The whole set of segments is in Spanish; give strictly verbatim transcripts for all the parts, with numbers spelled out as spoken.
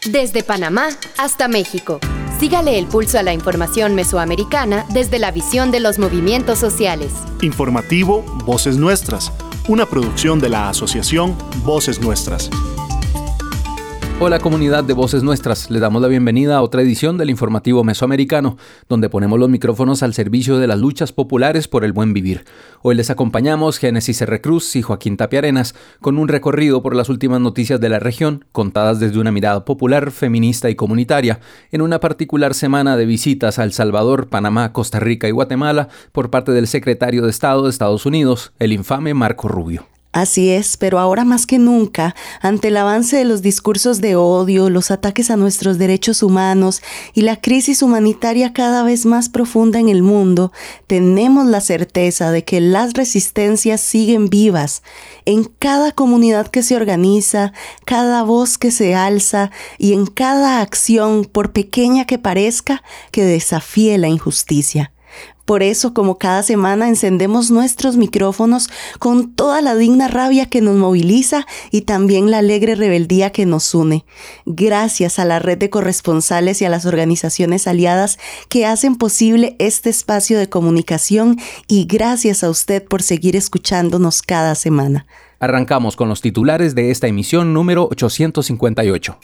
Desde Panamá hasta México. Sígale el pulso a la información mesoamericana desde la visión de los movimientos sociales. Informativo Voces Nuestras, una producción de la Asociación Voces Nuestras. Hola comunidad de Voces Nuestras, les damos la bienvenida a otra edición del Informativo Mesoamericano, donde ponemos los micrófonos al servicio de las luchas populares por el buen vivir. Hoy les acompañamos Génesis R. Cruz y Joaquín Tapia Arenas con un recorrido por las últimas noticias de la región, contadas desde una mirada popular, feminista y comunitaria, en una particular semana de visitas a El Salvador, Panamá, Costa Rica y Guatemala por parte del secretario de Estado de Estados Unidos, el infame Marco Rubio. Así es, pero ahora más que nunca, ante el avance de los discursos de odio, los ataques a nuestros derechos humanos y la crisis humanitaria cada vez más profunda en el mundo, tenemos la certeza de que las resistencias siguen vivas en cada comunidad que se organiza, cada voz que se alza y en cada acción, por pequeña que parezca, que desafíe la injusticia. Por eso, como cada semana, encendemos nuestros micrófonos con toda la digna rabia que nos moviliza y también la alegre rebeldía que nos une. Gracias a la red de corresponsales y a las organizaciones aliadas que hacen posible este espacio de comunicación y gracias a usted por seguir escuchándonos cada semana. Arrancamos con los titulares de esta emisión número ochocientos cincuenta y ocho.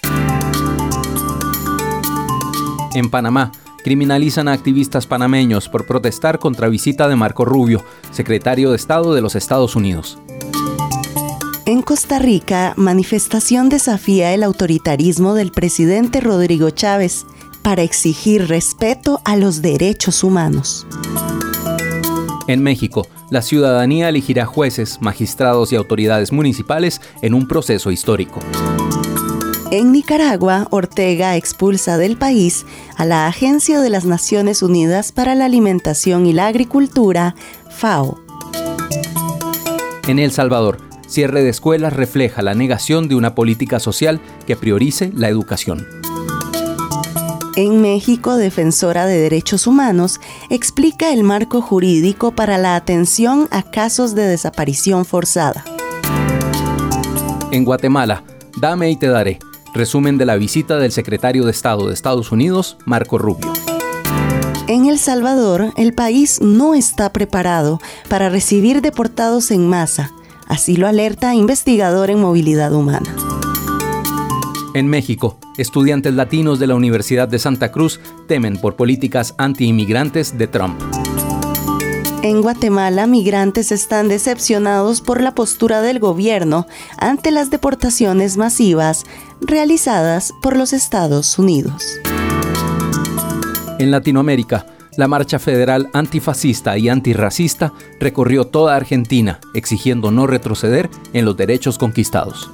En Panamá, criminalizan a activistas panameños por protestar contra visita de Marco Rubio, secretario de Estado de los Estados Unidos. En Costa Rica, manifestación desafía el autoritarismo del presidente Rodrigo Chávez para exigir respeto a los derechos humanos. En México, la ciudadanía elegirá jueces, magistrados y autoridades municipales en un proceso histórico. En Nicaragua, Ortega expulsa del país a la Agencia de las Naciones Unidas para la Alimentación y la Agricultura, FAO. En El Salvador, cierre de escuelas refleja la negación de una política social que priorice la educación. En México, defensora de derechos humanos explica el marco jurídico para la atención a casos de desaparición forzada. En Guatemala, dame y te daré. Resumen de la visita del secretario de Estado de Estados Unidos, Marco Rubio. En El Salvador, el país no está preparado para recibir deportados en masa. Así lo alerta investigador en movilidad humana. En México, estudiantes latinos de la Universidad de Santa Cruz temen por políticas anti-inmigrantes de Trump. En Guatemala, migrantes están decepcionados por la postura del gobierno ante las deportaciones masivas realizadas por los Estados Unidos. En Latinoamérica, la marcha federal antifascista y antirracista recorrió toda Argentina, exigiendo no retroceder en los derechos conquistados.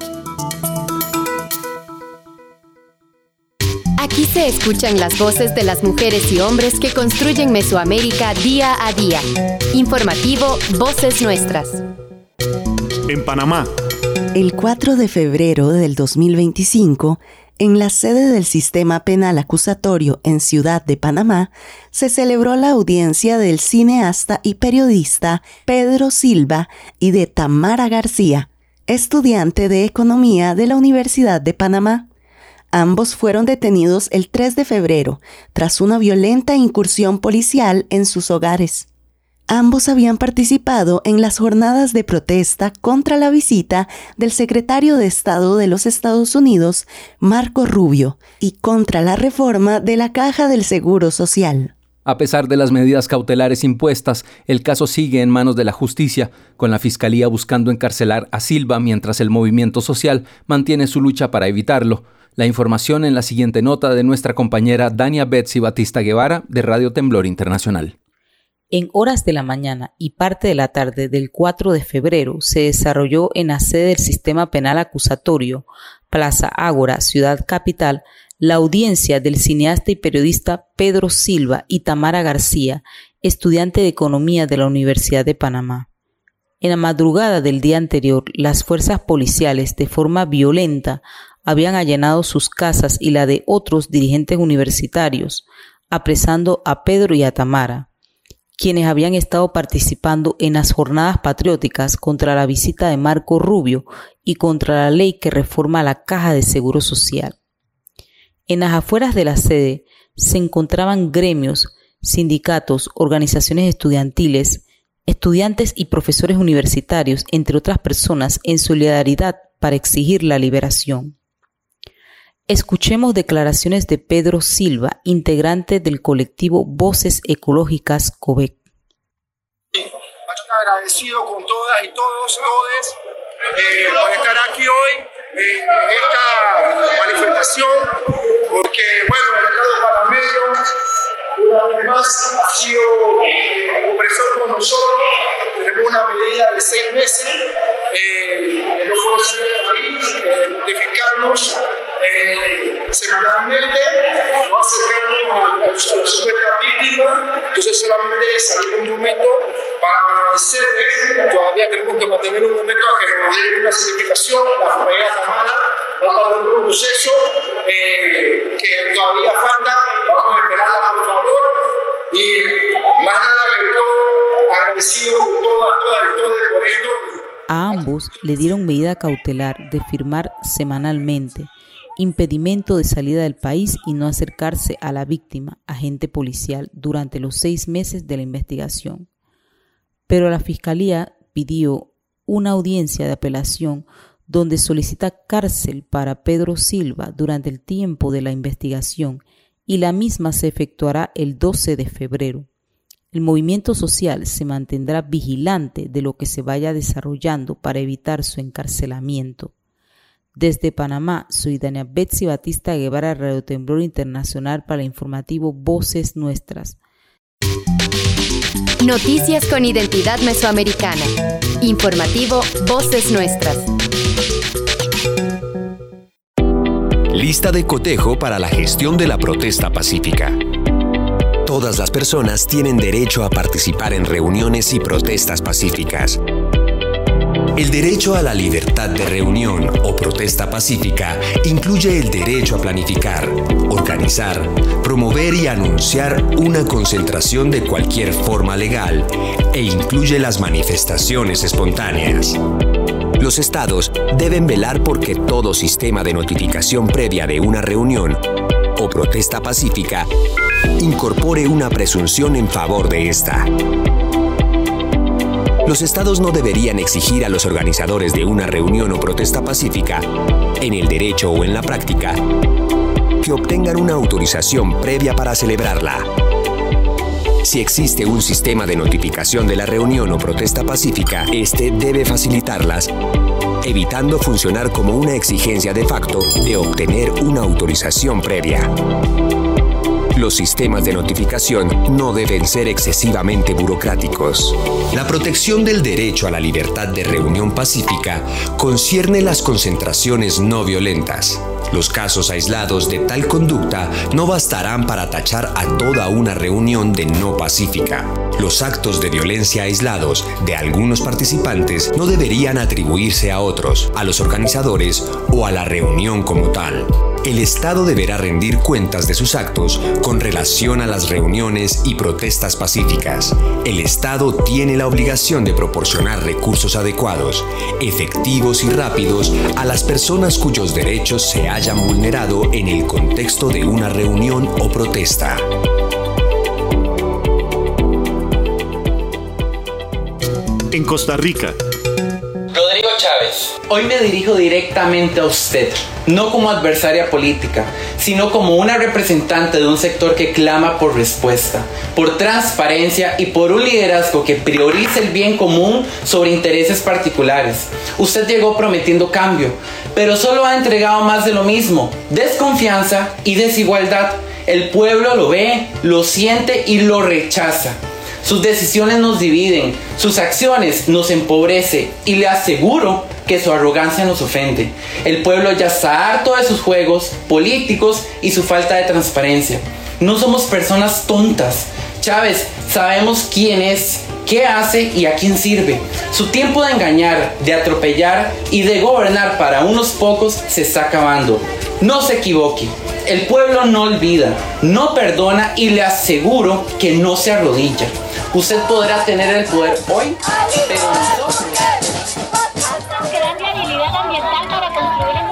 Aquí se escuchan las voces de las mujeres y hombres que construyen Mesoamérica día a día. Informativo Voces Nuestras. En Panamá. El cuatro de febrero del dos mil veinticinco, en la sede del Sistema Penal Acusatorio en Ciudad de Panamá, se celebró la audiencia del cineasta y periodista Pedro Silva y de Tamara García, estudiante de Economía de la Universidad de Panamá. Ambos fueron detenidos el tres de febrero, tras una violenta incursión policial en sus hogares. Ambos habían participado en las jornadas de protesta contra la visita del secretario de Estado de los Estados Unidos, Marco Rubio, y contra la reforma de la Caja del Seguro Social. A pesar de las medidas cautelares impuestas, el caso sigue en manos de la justicia, con la Fiscalía buscando encarcelar a Silva mientras el movimiento social mantiene su lucha para evitarlo. La información en la siguiente nota de nuestra compañera Dania Betsy Batista Guevara de Radio Temblor Internacional. En horas de la mañana y parte de la tarde del cuatro de febrero se desarrolló en la sede del Sistema Penal Acusatorio, Plaza Ágora, Ciudad Capital, la audiencia del cineasta y periodista Pedro Silva y Tamara García, estudiante de Economía de la Universidad de Panamá. En la madrugada del día anterior, las fuerzas policiales, de forma violenta, habían allanado sus casas y la de otros dirigentes universitarios, apresando a Pedro y a Tamara, quienes habían estado participando en las jornadas patrióticas contra la visita de Marco Rubio y contra la ley que reforma la Caja de Seguro Social. En las afueras de la sede se encontraban gremios, sindicatos, organizaciones estudiantiles, estudiantes y profesores universitarios, entre otras personas, en solidaridad para exigir la liberación. Escuchemos declaraciones de Pedro Silva, integrante del colectivo Voces Ecológicas COVEC. Bastante agradecido con todas y todos, todes, eh, por estar aquí hoy en esta manifestación, porque, bueno, el mercado panameño una vez más ha sido eh, opresor con nosotros. Tenemos una medida de seis meses eh, de no conocer el país, eh, notificarnos eh, semanalmente, no acercarnos a la situación de la víctima. Entonces solamente salir un momento para agradecerles. Todavía tenemos que mantener un momento a que nos den una certificación. La familia Tamara va a pasar un proceso eh, que todavía falta. Vamos a esperarla, por favor. Y más nada que todo, agradecido por todas, todas y todos por esto. A ambos le dieron medida cautelar de firmar semanalmente, impedimento de salida del país y no acercarse a la víctima, agente policial, durante los seis meses de la investigación. Pero la Fiscalía pidió una audiencia de apelación donde solicita cárcel para Pedro Silva durante el tiempo de la investigación, y la misma se efectuará el doce de febrero. El movimiento social se mantendrá vigilante de lo que se vaya desarrollando para evitar su encarcelamiento. Desde Panamá, soy Dania Betsy Batista Guevara, Radio Temblor Internacional, para el informativo Voces Nuestras. Noticias con identidad mesoamericana. Informativo Voces Nuestras. Lista de cotejo para la gestión de la protesta pacífica. Todas las personas tienen derecho a participar en reuniones y protestas pacíficas. El derecho a la libertad de reunión o protesta pacífica incluye el derecho a planificar, organizar, promover y anunciar una concentración de cualquier forma legal e incluye las manifestaciones espontáneas. Los estados deben velar porque todo sistema de notificación previa de una reunión o protesta pacífica incorpore una presunción en favor de esta. Los estados no deberían exigir a los organizadores de una reunión o protesta pacífica, en el derecho o en la práctica, que obtengan una autorización previa para celebrarla. Si existe un sistema de notificación de la reunión o protesta pacífica, este debe facilitarlas, evitando funcionar como una exigencia de facto de obtener una autorización previa. Los sistemas de notificación no deben ser excesivamente burocráticos. La protección del derecho a la libertad de reunión pacífica concierne las concentraciones no violentas. Los casos aislados de tal conducta no bastarán para tachar a toda una reunión de no pacífica. Los actos de violencia aislados de algunos participantes no deberían atribuirse a otros, a los organizadores o a la reunión como tal. El Estado deberá rendir cuentas de sus actos con relación a las reuniones y protestas pacíficas. El Estado tiene la obligación de proporcionar recursos adecuados, efectivos y rápidos a las personas cuyos derechos se hayan vulnerado en el contexto de una reunión o protesta. En Costa Rica. Rodrigo Chávez, hoy me dirijo directamente a usted, no como adversaria política, sino como una representante de un sector que clama por respuesta, por transparencia y por un liderazgo que priorice el bien común sobre intereses particulares. Usted llegó prometiendo cambio, pero solo ha entregado más de lo mismo, desconfianza y desigualdad. El pueblo lo ve, lo siente y lo rechaza. Sus decisiones nos dividen, sus acciones nos empobrecen y le aseguro que su arrogancia nos ofende. El pueblo ya está harto de sus juegos políticos y su falta de transparencia. No somos personas tontas. Chávez, sabemos quién es, qué hace y a quién sirve. Su tiempo de engañar, de atropellar y de gobernar para unos pocos se está acabando. No se equivoque. El pueblo no olvida, no perdona y le aseguro que no se arrodilla. Usted podrá tener el poder hoy, pero nosotros... Que dan viabilidad ambiental para construir en humedales.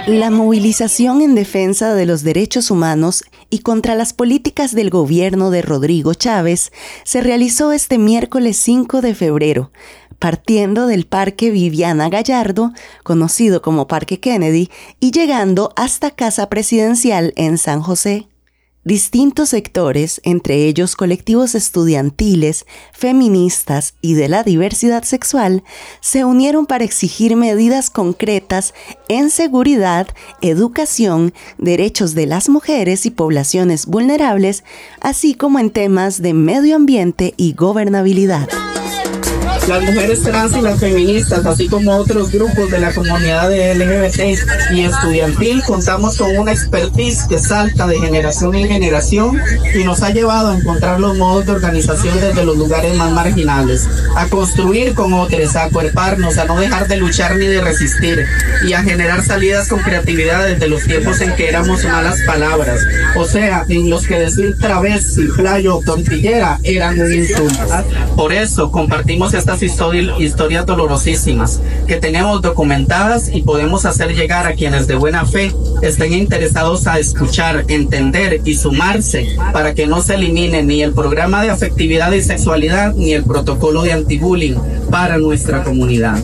La movilización en defensa de los derechos humanos y contra las políticas del gobierno de Rodrigo Chávez se realizó este miércoles cinco de febrero, partiendo del Parque Viviana Gallardo, conocido como Parque Kennedy, y llegando hasta Casa Presidencial en San José. Distintos sectores, entre ellos colectivos estudiantiles, feministas y de la diversidad sexual, se unieron para exigir medidas concretas en seguridad, educación, derechos de las mujeres y poblaciones vulnerables, así como en temas de medio ambiente y gobernabilidad. Las mujeres trans y las feministas, así como otros grupos de la comunidad L G B T y estudiantil, contamos con una expertise que salta de generación en generación y nos ha llevado a encontrar los modos de organización desde los lugares más marginales, a construir con otros, a acuerparnos, a no dejar de luchar ni de resistir y a generar salidas con creatividad desde los tiempos en que éramos malas palabras, o sea, en los que decir travesti, playo o tortillera eran un insulto. Por eso compartimos esta Historias, historias dolorosísimas que tenemos documentadas y podemos hacer llegar a quienes de buena fe estén interesados a escuchar, entender y sumarse para que no se elimine ni el programa de afectividad y sexualidad ni el protocolo de antibullying para nuestra comunidad.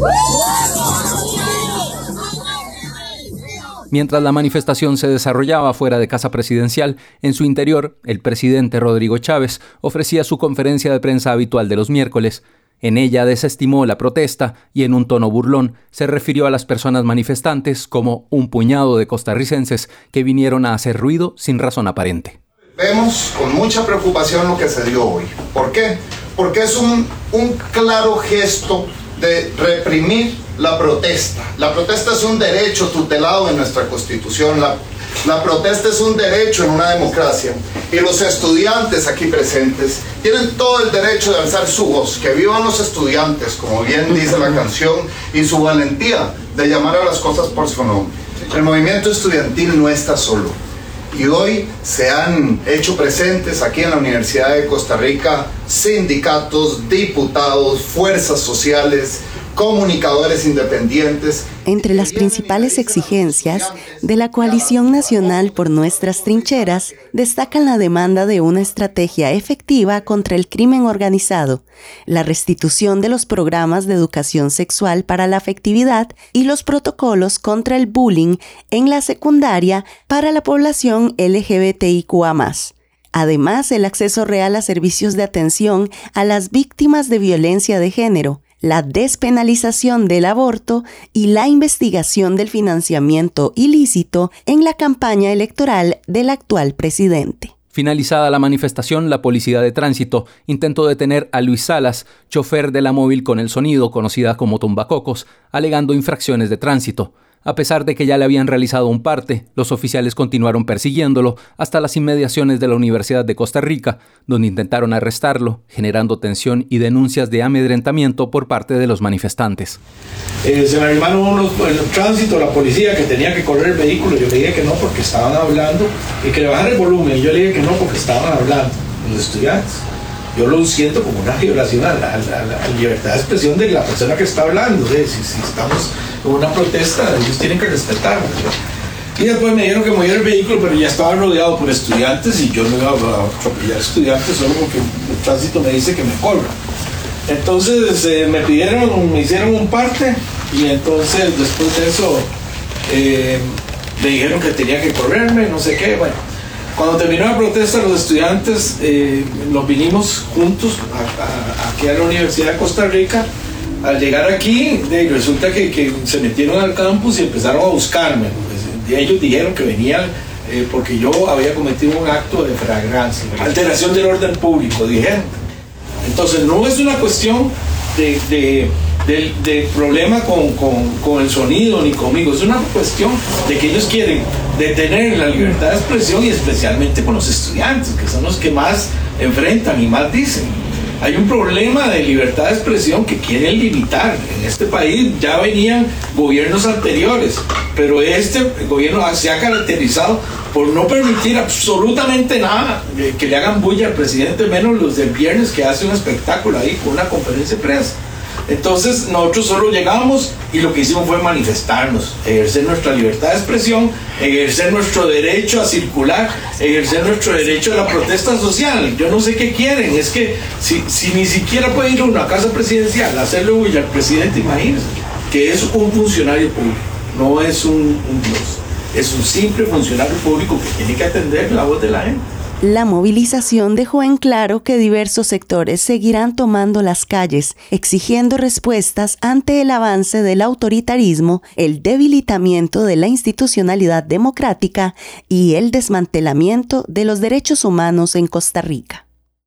Mientras la manifestación se desarrollaba fuera de Casa Presidencial, en su interior, el presidente Rodrigo Chávez ofrecía su conferencia de prensa habitual de los miércoles. En ella desestimó la protesta y en un tono burlón se refirió a las personas manifestantes como un puñado de costarricenses que vinieron a hacer ruido sin razón aparente. Vemos con mucha preocupación lo que se dio hoy. ¿Por qué? Porque es un, un claro gesto de reprimir la protesta. La protesta es un derecho tutelado en nuestra Constitución. La, la protesta es un derecho en una democracia. Y los estudiantes aquí presentes tienen todo el derecho de alzar su voz. Que vivan los estudiantes, como bien dice la canción, y su valentía de llamar a las cosas por su nombre. El movimiento estudiantil no está solo. Y hoy se han hecho presentes aquí en la Universidad de Costa Rica sindicatos, diputados, fuerzas sociales, comunicadores independientes. Entre las principales exigencias de la Coalición Nacional por Nuestras Trincheras destacan la demanda de una estrategia efectiva contra el crimen organizado, la restitución de los programas de educación sexual para la afectividad y los protocolos contra el bullying en la secundaria para la población L G B T I Q A más. Además, el acceso real a servicios de atención a las víctimas de violencia de género, la despenalización del aborto y la investigación del financiamiento ilícito en la campaña electoral del actual presidente. Finalizada la manifestación, la Policía de Tránsito intentó detener a Luis Salas, chofer de la móvil con el sonido, conocida como Tumbacocos, alegando infracciones de tránsito. A pesar de que ya le habían realizado un parte, los oficiales continuaron persiguiéndolo hasta las inmediaciones de la Universidad de Costa Rica, donde intentaron arrestarlo, generando tensión y denuncias de amedrentamiento por parte de los manifestantes. Eh, se me arrimaron unos en el tránsito, la policía, que tenía que correr el vehículo. Yo le dije que no porque estaban hablando y que le bajara el volumen. Yo le dije que no porque estaban hablando los estudiantes. Yo lo siento como una violación a la, a la, a la libertad de expresión de la persona que está hablando. ¿sí? Si, si estamos en una protesta, ellos tienen que respetar. ¿sí? Y después me dijeron que moviera el vehículo, pero ya estaba rodeado por estudiantes y yo no iba a atropellar estudiantes solo porque el tránsito me dice que me corra. Entonces eh, me pidieron, me hicieron un parte y entonces después de eso eh, me dijeron que tenía que correrme, no sé qué, bueno. Cuando terminó la protesta, los estudiantes eh, nos vinimos juntos a, a, aquí a la Universidad de Costa Rica. Al llegar aquí, de, resulta que, que se metieron al campus y empezaron a buscarme. Pues, ellos dijeron que venían eh, porque yo había cometido un acto de flagrancia, alteración del orden público, dijeron. Entonces no es una cuestión de, de, de, de problema con, con, con el sonido ni conmigo, es una cuestión de que ellos quieren detener la libertad de expresión y especialmente con los estudiantes, que son los que más enfrentan y más dicen. Hay un problema de libertad de expresión que quieren limitar. En este país ya venían gobiernos anteriores, pero este gobierno se ha caracterizado por no permitir absolutamente nada que le hagan bulla al presidente, menos los del viernes que hace un espectáculo ahí con una conferencia de prensa. Entonces nosotros solo llegamos y y lo que hicimos fue manifestarnos, ejercer nuestra libertad de expresión, ejercer nuestro derecho a circular, ejercer nuestro derecho a la protesta social. Yo no sé qué quieren, es que si, si ni siquiera puede ir uno a casa presidencial a hacerle huella al presidente, imagínense, que es un funcionario público, no es un, un dios, es un simple funcionario público que tiene que atender la voz de la gente. La movilización dejó en claro que diversos sectores seguirán tomando las calles, exigiendo respuestas ante el avance del autoritarismo, el debilitamiento de la institucionalidad democrática y el desmantelamiento de los derechos humanos en Costa Rica.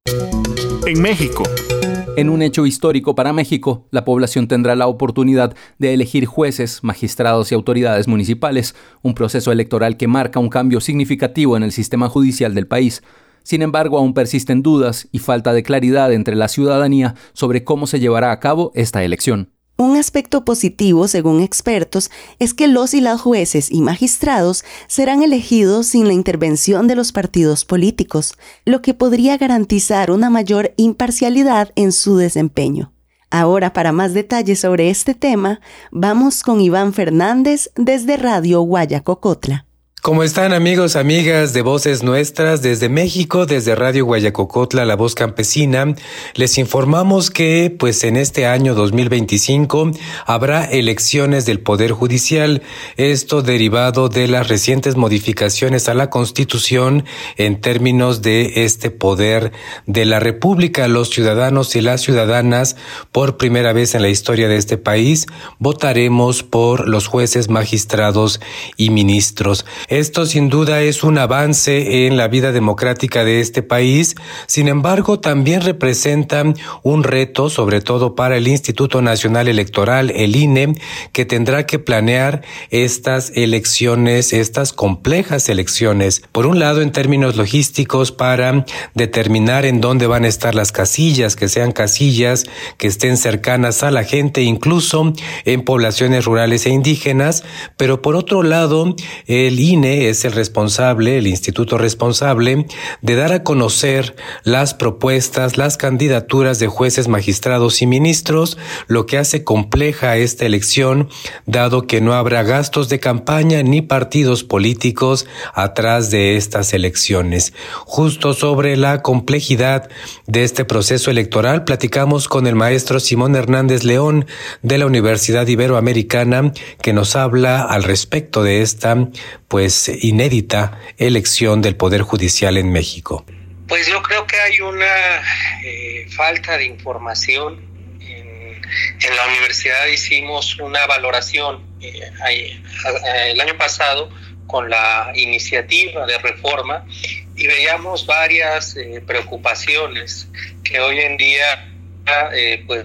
En México. En un hecho histórico para México, la población tendrá la oportunidad de elegir jueces, magistrados y autoridades municipales, un proceso electoral que marca un cambio significativo en el sistema judicial del país. Sin embargo, aún persisten dudas y falta de claridad entre la ciudadanía sobre cómo se llevará a cabo esta elección. Un aspecto positivo, según expertos, es que los y las jueces y magistrados serán elegidos sin la intervención de los partidos políticos, lo que podría garantizar una mayor imparcialidad en su desempeño. Ahora, para más detalles sobre este tema, vamos con Iván Fernández desde Radio Guayacocotla. ¿Cómo están, amigos, amigas de Voces Nuestras? Desde México, desde Radio Guayacocotla, La Voz Campesina, les informamos que, pues, en este año dos mil veinticinco habrá elecciones del Poder Judicial, esto derivado de las recientes modificaciones a la Constitución en términos de este poder de la República. Los ciudadanos y las ciudadanas, por primera vez en la historia de este país, votaremos por los jueces, magistrados y ministros. Esto sin duda es un avance en la vida democrática de este país, sin embargo también representa un reto, sobre todo para el Instituto Nacional Electoral, el I N E, que tendrá que planear estas elecciones, estas complejas elecciones. Por un lado, en términos logísticos, para determinar en dónde van a estar las casillas, que sean casillas que estén cercanas a la gente, incluso en poblaciones rurales e indígenas, pero por otro lado, el I N E es el responsable, el instituto responsable, de dar a conocer las propuestas, las candidaturas de jueces, magistrados y ministros, lo que hace compleja esta elección, dado que no habrá gastos de campaña ni partidos políticos atrás de estas elecciones. Justo sobre la complejidad de este proceso electoral, platicamos con el maestro Simón Hernández León de la Universidad Iberoamericana, que nos habla al respecto de esta, pues, inédita elección del Poder Judicial en México. Pues yo creo que hay una eh, falta de información. En, en la universidad hicimos una valoración eh, eh, el año pasado con la iniciativa de reforma y veíamos varias eh, preocupaciones que hoy en día, eh, pues,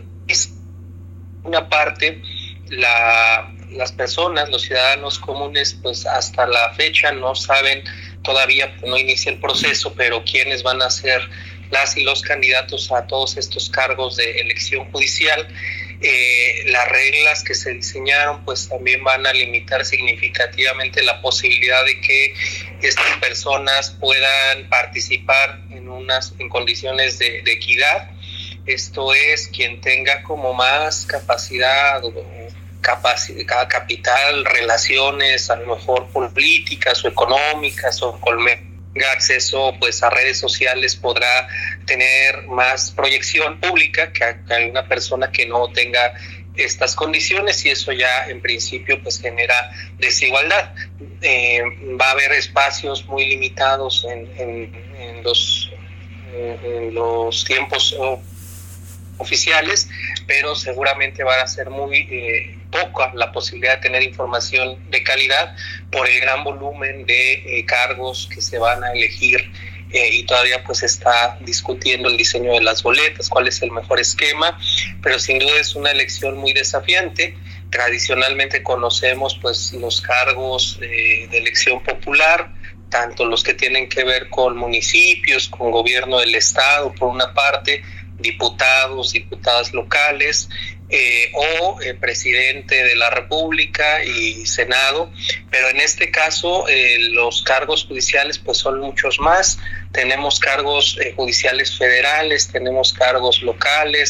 una parte, la las personas, los ciudadanos comunes, pues hasta la fecha no saben todavía, pues no inicia el proceso, pero quiénes van a ser las y los candidatos a todos estos cargos de elección judicial. Eh, las reglas que se diseñaron pues también van a limitar significativamente la posibilidad de que estas personas puedan participar en unas en condiciones de, de equidad. Esto es, quien tenga como más capacidad o capacidad, capital, relaciones a lo mejor políticas o económicas o con acceso pues a redes sociales podrá tener más proyección pública que una persona que no tenga estas condiciones, y eso ya en principio pues genera desigualdad. Eh, va a haber espacios muy limitados en, en, en, los, en los tiempos oficiales, pero seguramente va a ser muy eh, poca la posibilidad de tener información de calidad por el gran volumen de eh, cargos que se van a elegir eh, y todavía pues está discutiendo el diseño de las boletas, cuál es el mejor esquema, pero sin duda es una elección muy desafiante. Tradicionalmente conocemos pues los cargos eh, de elección popular, tanto los que tienen que ver con municipios, con gobierno del estado por una parte, diputados, diputadas locales, eh, o eh, presidente de la República y Senado, pero en este caso eh, los cargos judiciales pues son muchos más. Tenemos cargos eh, judiciales federales, tenemos cargos locales,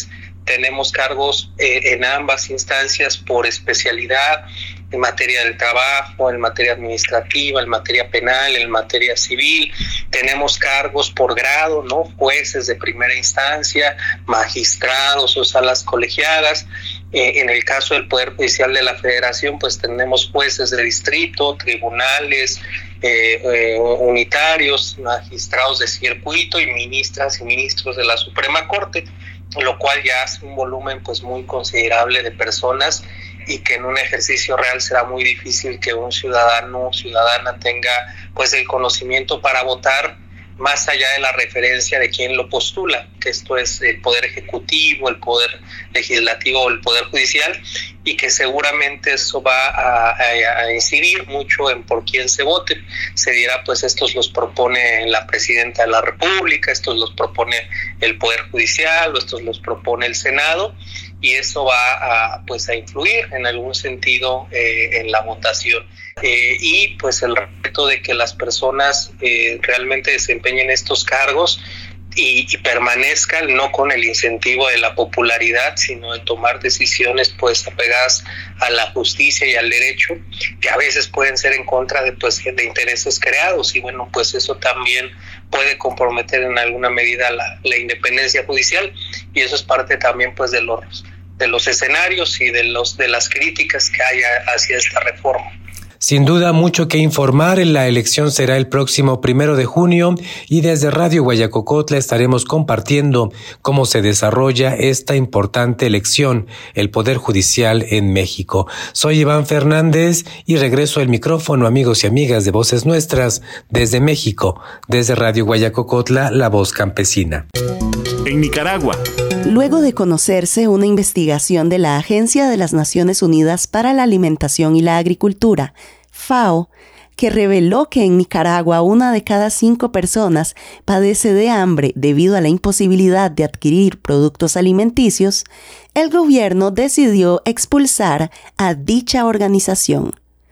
tenemos cargos eh, en ambas instancias por especialidad, en materia del trabajo, en materia administrativa, en materia penal, en materia civil. Tenemos cargos por grado, ¿no? Jueces de primera instancia, magistrados o salas colegiadas. Eh, en el caso del Poder Judicial de la Federación, pues tenemos jueces de distrito, tribunales eh, eh, unitarios, magistrados de circuito y ministras y ministros de la Suprema Corte, lo cual ya hace un volumen pues muy considerable de personas, y que en un ejercicio real será muy difícil que un ciudadano o ciudadana tenga pues el conocimiento para votar más allá de la referencia de quién lo postula, que esto es el Poder Ejecutivo, el Poder Legislativo o el Poder Judicial, y que seguramente eso va a, a, a incidir mucho en por quién se vote. Se dirá, pues estos los propone la Presidenta de la República, estos los propone el Poder Judicial, o estos los propone el Senado, y eso va a, pues, a influir en algún sentido eh, en la votación. Eh, y pues el reto de que las personas eh, realmente desempeñen estos cargos y, y permanezcan, no con el incentivo de la popularidad, sino de tomar decisiones pues apegadas a la justicia y al derecho, que a veces pueden ser en contra de, pues, de intereses creados, y bueno, pues eso también puede comprometer en alguna medida la, la independencia judicial, y eso es parte también pues de los, de los escenarios y de, los, de las críticas que hay hacia esta reforma. Sin duda, mucho que informar. La elección será el próximo primero de junio y desde Radio Guayacocotla estaremos compartiendo cómo se desarrolla esta importante elección, el Poder Judicial en México. Soy Iván Fernández y regreso el micrófono, amigos y amigas de Voces Nuestras, desde México, desde Radio Guayacocotla, la voz campesina. En Nicaragua. Luego de conocerse una investigación de la Agencia de las Naciones Unidas para la Alimentación y la Agricultura, FAO, que reveló que en Nicaragua una de cada cinco personas padece de hambre debido a la imposibilidad de adquirir productos alimenticios, el gobierno decidió expulsar a dicha organización.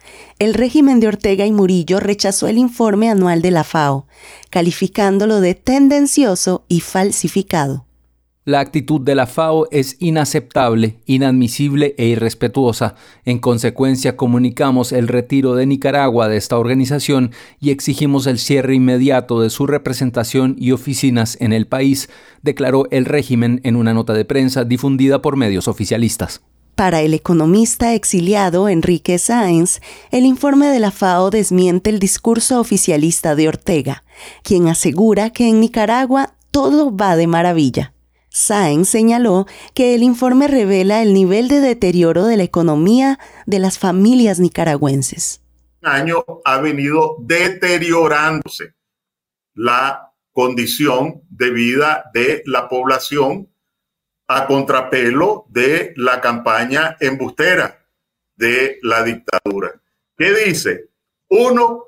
El régimen de Ortega y Murillo rechazó el informe anual de la FAO, calificándolo de tendencioso y falsificado. La actitud de la FAO es inaceptable, inadmisible e irrespetuosa. En consecuencia, comunicamos el retiro de Nicaragua de esta organización y exigimos el cierre inmediato de su representación y oficinas en el país, declaró el régimen en una nota de prensa difundida por medios oficialistas. Para el economista exiliado Enrique Sáenz, el informe de la FAO desmiente el discurso oficialista de Ortega, quien asegura que en Nicaragua todo va de maravilla. Sáenz señaló que el informe revela el nivel de deterioro de la economía de las familias nicaragüenses. Un año ha venido deteriorándose la condición de vida de la población a contrapelo de la campaña embustera de la dictadura. ¿Qué dice? Uno,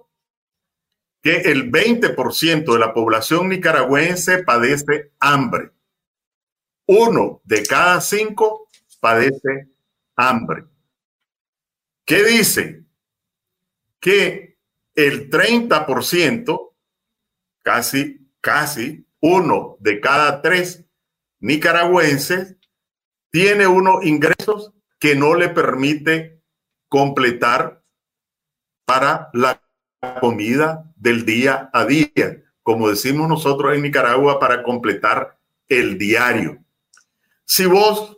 que el veinte por ciento de la población nicaragüense padece hambre. Uno de cada cinco padece hambre. ¿Qué dice? Que el treinta por ciento, casi, casi uno de cada tres nicaragüenses, tiene unos ingresos que no le permite completar para la comida del día a día, como decimos nosotros en Nicaragua, para completar el diario. Si vos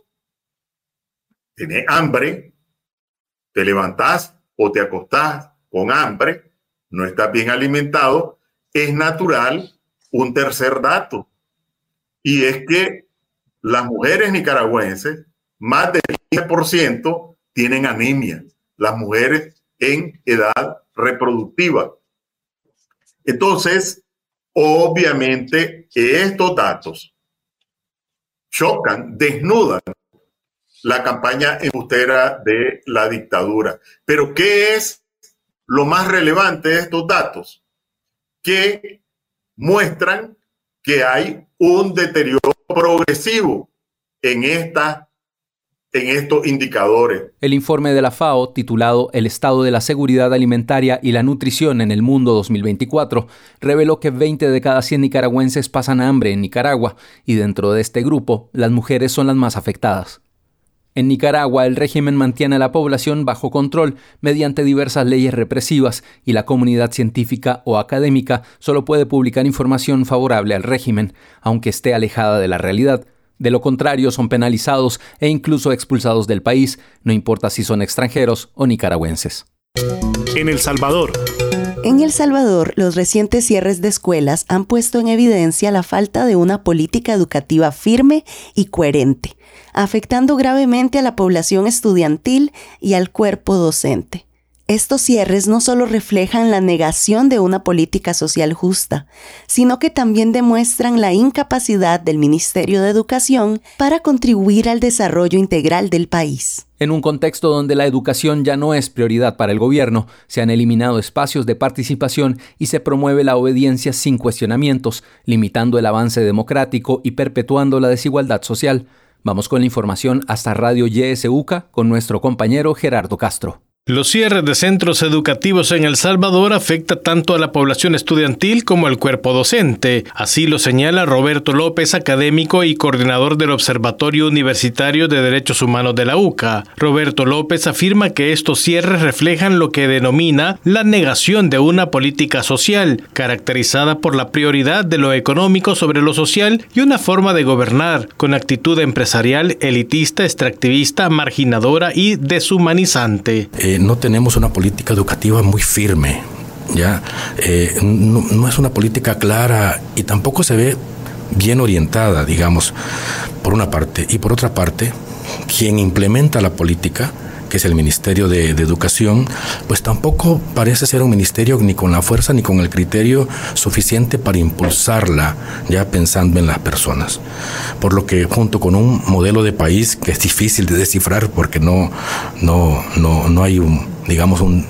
tenés hambre, te levantás o te acostás con hambre, no estás bien alimentado, es natural un tercer dato, y es que las mujeres nicaragüenses, más del quince por ciento, tienen anemia, las mujeres en edad reproductiva. Entonces, obviamente, estos datos chocan, desnudan la campaña embustera de la dictadura. Pero ¿qué es lo más relevante de estos datos? Que muestran que hay un deterioro progresivo en esta en estos indicadores. El informe de la FAO, titulado El estado de la seguridad alimentaria y la nutrición en el mundo dos mil veinticuatro, reveló que veinte de cada cien nicaragüenses pasan hambre en Nicaragua, y dentro de este grupo, las mujeres son las más afectadas. En Nicaragua, el régimen mantiene a la población bajo control mediante diversas leyes represivas, y la comunidad científica o académica solo puede publicar información favorable al régimen, aunque esté alejada de la realidad. De lo contrario, son penalizados e incluso expulsados del país, no importa si son extranjeros o nicaragüenses. En El Salvador. En El Salvador, los recientes cierres de escuelas han puesto en evidencia la falta de una política educativa firme y coherente, afectando gravemente a la población estudiantil y al cuerpo docente. Estos cierres no solo reflejan la negación de una política social justa, sino que también demuestran la incapacidad del Ministerio de Educación para contribuir al desarrollo integral del país. En un contexto donde la educación ya no es prioridad para el gobierno, se han eliminado espacios de participación y se promueve la obediencia sin cuestionamientos, limitando el avance democrático y perpetuando la desigualdad social. Vamos con la información hasta Radio Y S U C A con nuestro compañero Gerardo Castro. Los cierres de centros educativos en El Salvador afecta tanto a la población estudiantil como al cuerpo docente. Así lo señala Roberto López, académico y coordinador del Observatorio Universitario de Derechos Humanos de la U C A. Roberto López afirma que estos cierres reflejan lo que denomina la negación de una política social, caracterizada por la prioridad de lo económico sobre lo social y una forma de gobernar con actitud empresarial, elitista, extractivista, marginadora y deshumanizante. Eh, no tenemos una política educativa muy firme, ¿ya? Eh, no, no es una política clara y tampoco se ve bien orientada, digamos, por una parte. Y por otra parte, quien implementa la política, que es el Ministerio de, de Educación, pues tampoco parece ser un ministerio ni con la fuerza ni con el criterio suficiente para impulsarla, ya pensando en las personas. Por lo que junto con un modelo de país que es difícil de descifrar porque no, no, no, no hay un, digamos, un,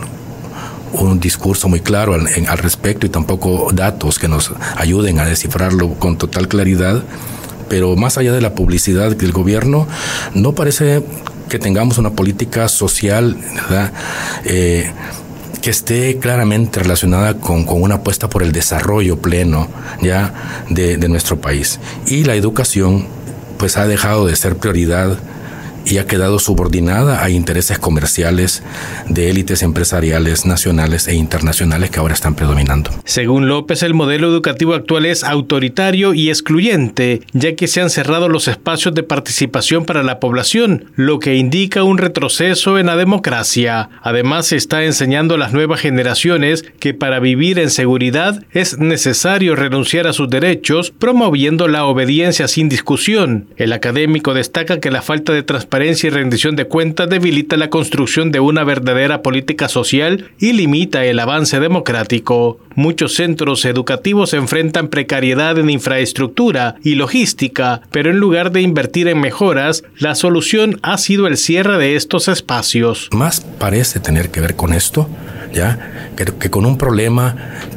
un discurso muy claro al, en, al respecto y tampoco datos que nos ayuden a descifrarlo con total claridad, pero más allá de la publicidad del gobierno, no parece que tengamos una política social, ¿verdad? Eh, que esté claramente relacionada con, con una apuesta por el desarrollo pleno ya de, de nuestro país. Y la educación pues ha dejado de ser prioridad y ha quedado subordinada a intereses comerciales de élites empresariales nacionales e internacionales que ahora están predominando. Según López, el modelo educativo actual es autoritario y excluyente, ya que se han cerrado los espacios de participación para la población, lo que indica un retroceso en la democracia. Además, se está enseñando a las nuevas generaciones que para vivir en seguridad es necesario renunciar a sus derechos, promoviendo la obediencia sin discusión. El académico destaca que la falta de transparencia y rendición de cuentas debilita la construcción de una verdadera política social y limita el avance democrático. Muchos centros educativos enfrentan precariedad en infraestructura y logística, pero en lugar de invertir en mejoras, la solución ha sido el cierre de estos espacios. Más parece tener que ver con esto, ya, que, que con un problema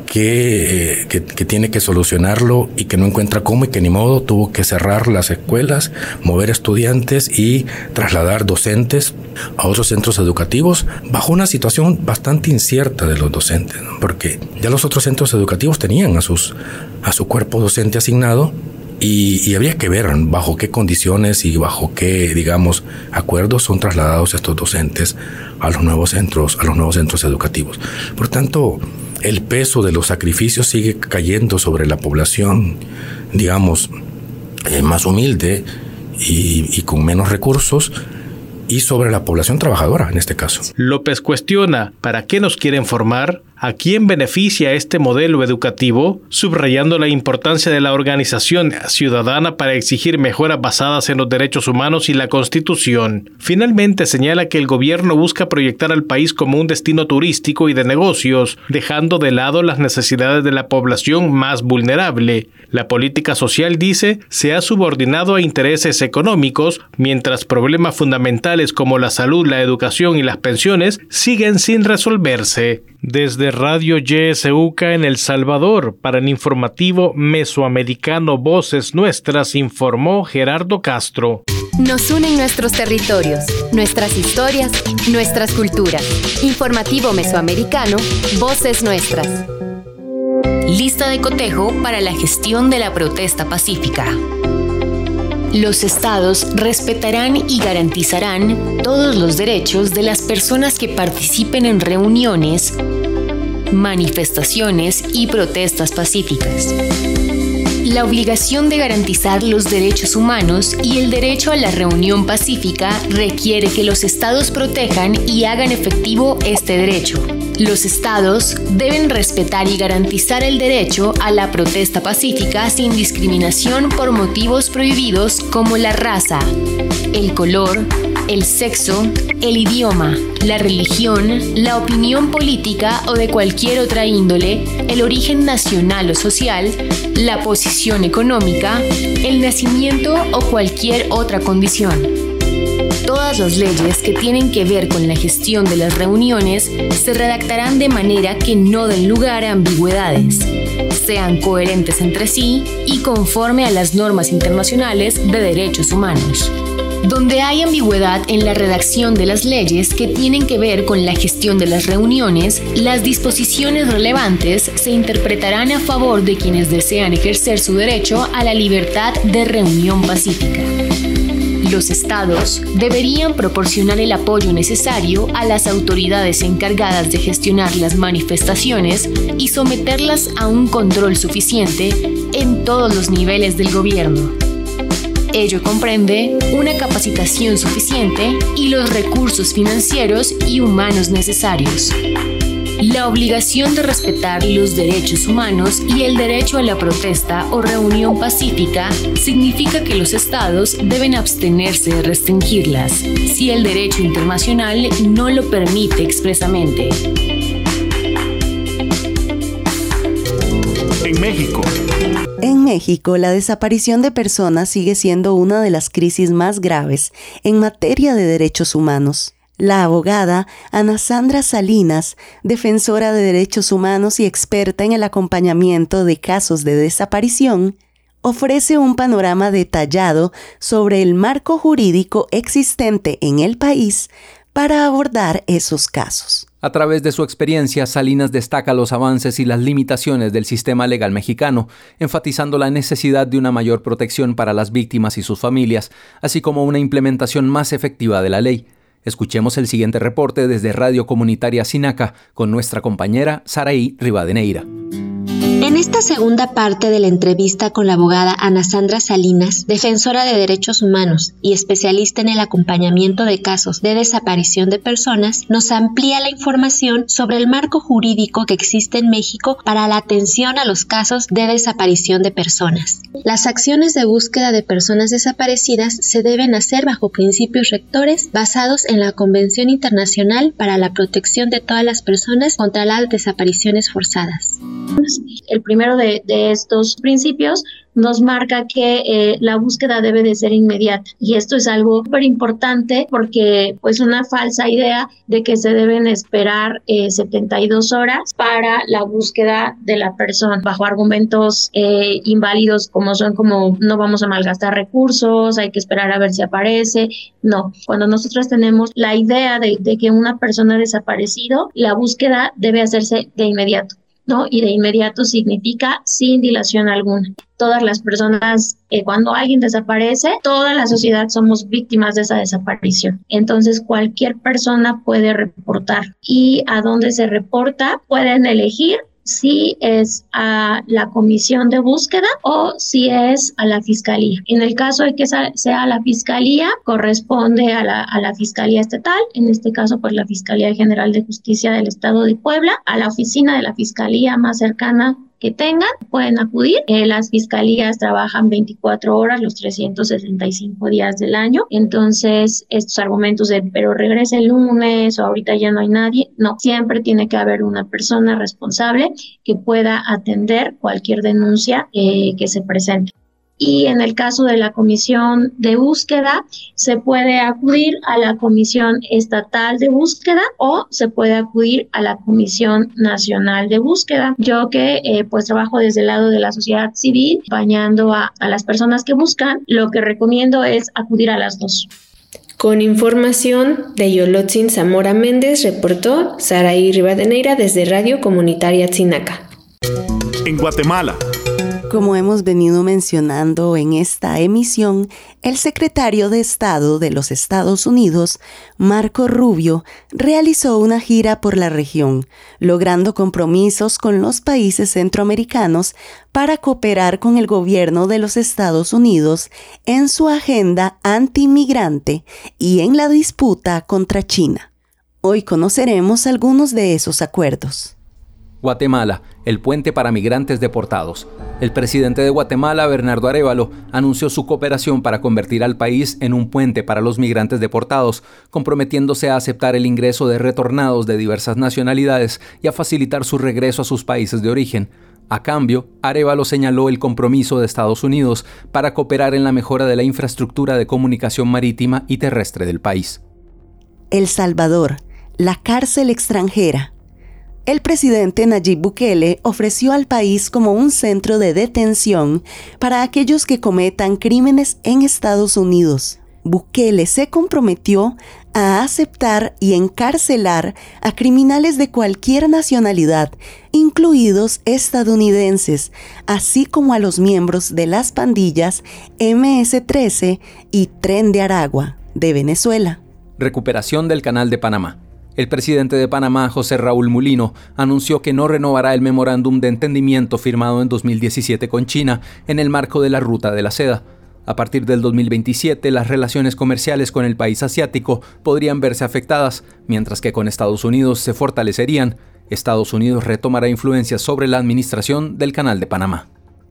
que, que, que tiene que solucionarlo y que no encuentra cómo y que ni modo tuvo que cerrar las escuelas, mover estudiantes y trasladar docentes a otros centros educativos bajo una situación bastante incierta de los docentes, ¿no? Porque ya los otros centros educativos tenían a, sus, a su cuerpo docente asignado y, y habría que ver bajo qué condiciones y bajo qué, digamos, acuerdos son trasladados estos docentes a los nuevos centros, a los nuevos centros educativos. Por tanto, el peso de los sacrificios sigue cayendo sobre la población, digamos, eh, más humilde y, y con menos recursos, y sobre la población trabajadora en este caso. López cuestiona, ¿para qué nos quieren formar? ¿A quién beneficia este modelo educativo? Subrayando la importancia de la organización ciudadana para exigir mejoras basadas en los derechos humanos y la Constitución. Finalmente señala que el gobierno busca proyectar al país como un destino turístico y de negocios, dejando de lado las necesidades de la población más vulnerable. La política social, dice, se ha subordinado a intereses económicos, mientras problemas fundamentales como la salud, la educación y las pensiones siguen sin resolverse. Desde de Radio Y S U C A en El Salvador. Para el informativo mesoamericano Voces Nuestras, informó Gerardo Castro. Nos unen nuestros territorios, nuestras historias, nuestras culturas. Informativo mesoamericano, Voces Nuestras. Lista de cotejo para la gestión de la protesta pacífica. Los estados respetarán y garantizarán todos los derechos de las personas que participen en reuniones, manifestaciones y protestas pacíficas. La obligación de garantizar los derechos humanos y el derecho a la reunión pacífica requiere que los estados protejan y hagan efectivo este derecho. Los estados deben respetar y garantizar el derecho a la protesta pacífica sin discriminación por motivos prohibidos como la raza, el color, el sexo, el idioma, la religión, la opinión política o de cualquier otra índole, el origen nacional o social, la posición económica, el nacimiento o cualquier otra condición. Todas las leyes que tienen que ver con la gestión de las reuniones se redactarán de manera que no den lugar a ambigüedades, sean coherentes entre sí y conforme a las normas internacionales de derechos humanos. Donde hay ambigüedad en la redacción de las leyes que tienen que ver con la gestión de las reuniones, las disposiciones relevantes se interpretarán a favor de quienes desean ejercer su derecho a la libertad de reunión pacífica. Los estados deberían proporcionar el apoyo necesario a las autoridades encargadas de gestionar las manifestaciones y someterlas a un control suficiente en todos los niveles del gobierno. Ello comprende una capacitación suficiente y los recursos financieros y humanos necesarios. La obligación de respetar los derechos humanos y el derecho a la protesta o reunión pacífica significa que los estados deben abstenerse de restringirlas, si el derecho internacional no lo permite expresamente. En México. En México, la desaparición de personas sigue siendo una de las crisis más graves en materia de derechos humanos. La abogada Ana Sandra Salinas, defensora de derechos humanos y experta en el acompañamiento de casos de desaparición, ofrece un panorama detallado sobre el marco jurídico existente en el país para abordar esos casos. A través de su experiencia, Salinas destaca los avances y las limitaciones del sistema legal mexicano, enfatizando la necesidad de una mayor protección para las víctimas y sus familias, así como una implementación más efectiva de la ley. Escuchemos el siguiente reporte desde Radio Comunitaria Sinaca con nuestra compañera Saraí Rivadeneira. En esta segunda parte de la entrevista con la abogada Ana Sandra Salinas, defensora de derechos humanos y especialista en el acompañamiento de casos de desaparición de personas, nos amplía la información sobre el marco jurídico que existe en México para la atención a los casos de desaparición de personas. Las acciones de búsqueda de personas desaparecidas se deben hacer bajo principios rectores basados en la Convención Internacional para la Protección de todas las personas contra las desapariciones forzadas. El primero de, de estos principios nos marca que eh, la búsqueda debe de ser inmediata, y esto es algo súper importante porque pues una falsa idea de que se deben esperar eh, setenta y dos horas para la búsqueda de la persona bajo argumentos eh, inválidos como son como no vamos a malgastar recursos, hay que esperar a ver si aparece. No, cuando nosotros tenemos la idea de, de que una persona ha desaparecido, la búsqueda debe hacerse de inmediato, ¿no? Y de inmediato significa sin dilación alguna. Todas las personas, eh, cuando alguien desaparece, toda la sociedad somos víctimas de esa desaparición. Entonces, cualquier persona puede reportar. ¿Y a dónde se reporta? Pueden elegir si es a la comisión de búsqueda o si es a la fiscalía. En el caso de que sea la fiscalía, corresponde a la, a la fiscalía estatal, en este caso pues la Fiscalía General de Justicia del Estado de Puebla, a la oficina de la fiscalía más cercana que tengan, pueden acudir. Eh, las fiscalías trabajan veinticuatro horas, los trescientos sesenta y cinco días del año. Entonces, estos argumentos de, pero regrese el lunes o ahorita ya no hay nadie, no, siempre tiene que haber una persona responsable que pueda atender cualquier denuncia eh, que se presente. Y en el caso de la comisión de búsqueda, se puede acudir a la Comisión Estatal de Búsqueda o se puede acudir a la Comisión Nacional de Búsqueda. Yo que eh, pues trabajo desde el lado de la sociedad civil, acompañando a, a las personas que buscan, lo que recomiendo es acudir a las dos. Con información de Yolotzin Zamora Méndez, reportó Saraí Rivadeneira desde Radio Comunitaria Tzinaca. En Guatemala. Como hemos venido mencionando en esta emisión, el secretario de Estado de los Estados Unidos, Marco Rubio, realizó una gira por la región, logrando compromisos con los países centroamericanos para cooperar con el gobierno de los Estados Unidos en su agenda anti-inmigrante y en la disputa contra China. Hoy conoceremos algunos de esos acuerdos. Guatemala, el puente para migrantes deportados. El presidente de Guatemala, Bernardo Arévalo, anunció su cooperación para convertir al país en un puente para los migrantes deportados, comprometiéndose a aceptar el ingreso de retornados de diversas nacionalidades y a facilitar su regreso a sus países de origen. A cambio, Arévalo señaló el compromiso de Estados Unidos para cooperar en la mejora de la infraestructura de comunicación marítima y terrestre del país. El Salvador, la cárcel extranjera. El presidente Nayib Bukele ofreció al país como un centro de detención para aquellos que cometan crímenes en Estados Unidos. Bukele se comprometió a aceptar y encarcelar a criminales de cualquier nacionalidad, incluidos estadounidenses, así como a los miembros de las pandillas eme ese trece y Tren de Aragua, de Venezuela. Recuperación del Canal de Panamá. El presidente de Panamá, José Raúl Mulino, anunció que no renovará el memorándum de entendimiento firmado en dos mil diecisiete con China en el marco de la Ruta de la Seda. A partir del dos mil veintisiete, las relaciones comerciales con el país asiático podrían verse afectadas, mientras que con Estados Unidos se fortalecerían. Estados Unidos retomará influencias sobre la administración del Canal de Panamá.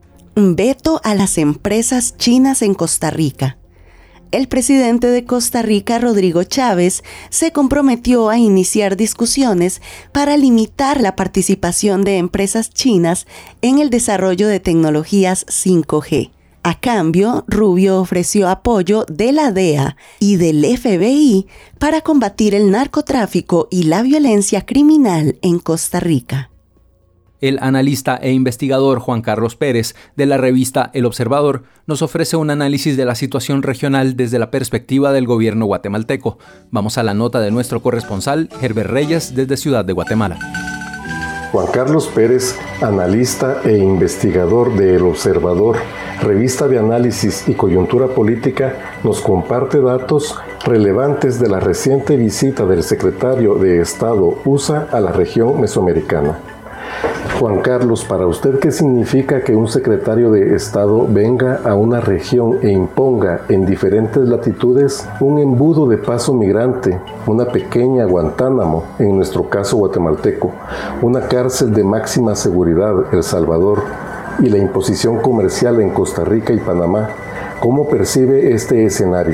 Veto a las empresas chinas en Costa Rica. El presidente de Costa Rica, Rodrigo Chávez, se comprometió a iniciar discusiones para limitar la participación de empresas chinas en el desarrollo de tecnologías cinco G. A cambio, Rubio ofreció apoyo de la D E A y del F B I para combatir el narcotráfico y la violencia criminal en Costa Rica. El analista e investigador Juan Carlos Pérez, de la revista El Observador, nos ofrece un análisis de la situación regional desde la perspectiva del gobierno guatemalteco. Vamos a la nota de nuestro corresponsal, Herbert Reyes, desde Ciudad de Guatemala. Juan Carlos Pérez, analista e investigador de El Observador, revista de análisis y coyuntura política, nos comparte datos relevantes de la reciente visita del secretario de Estado U S A a la región mesoamericana. Juan Carlos, para usted, ¿qué significa que un secretario de Estado venga a una región e imponga en diferentes latitudes un embudo de paso migrante, una pequeña Guantánamo, en nuestro caso guatemalteco, una cárcel de máxima seguridad, El Salvador, y la imposición comercial en Costa Rica y Panamá? ¿Cómo percibe este escenario?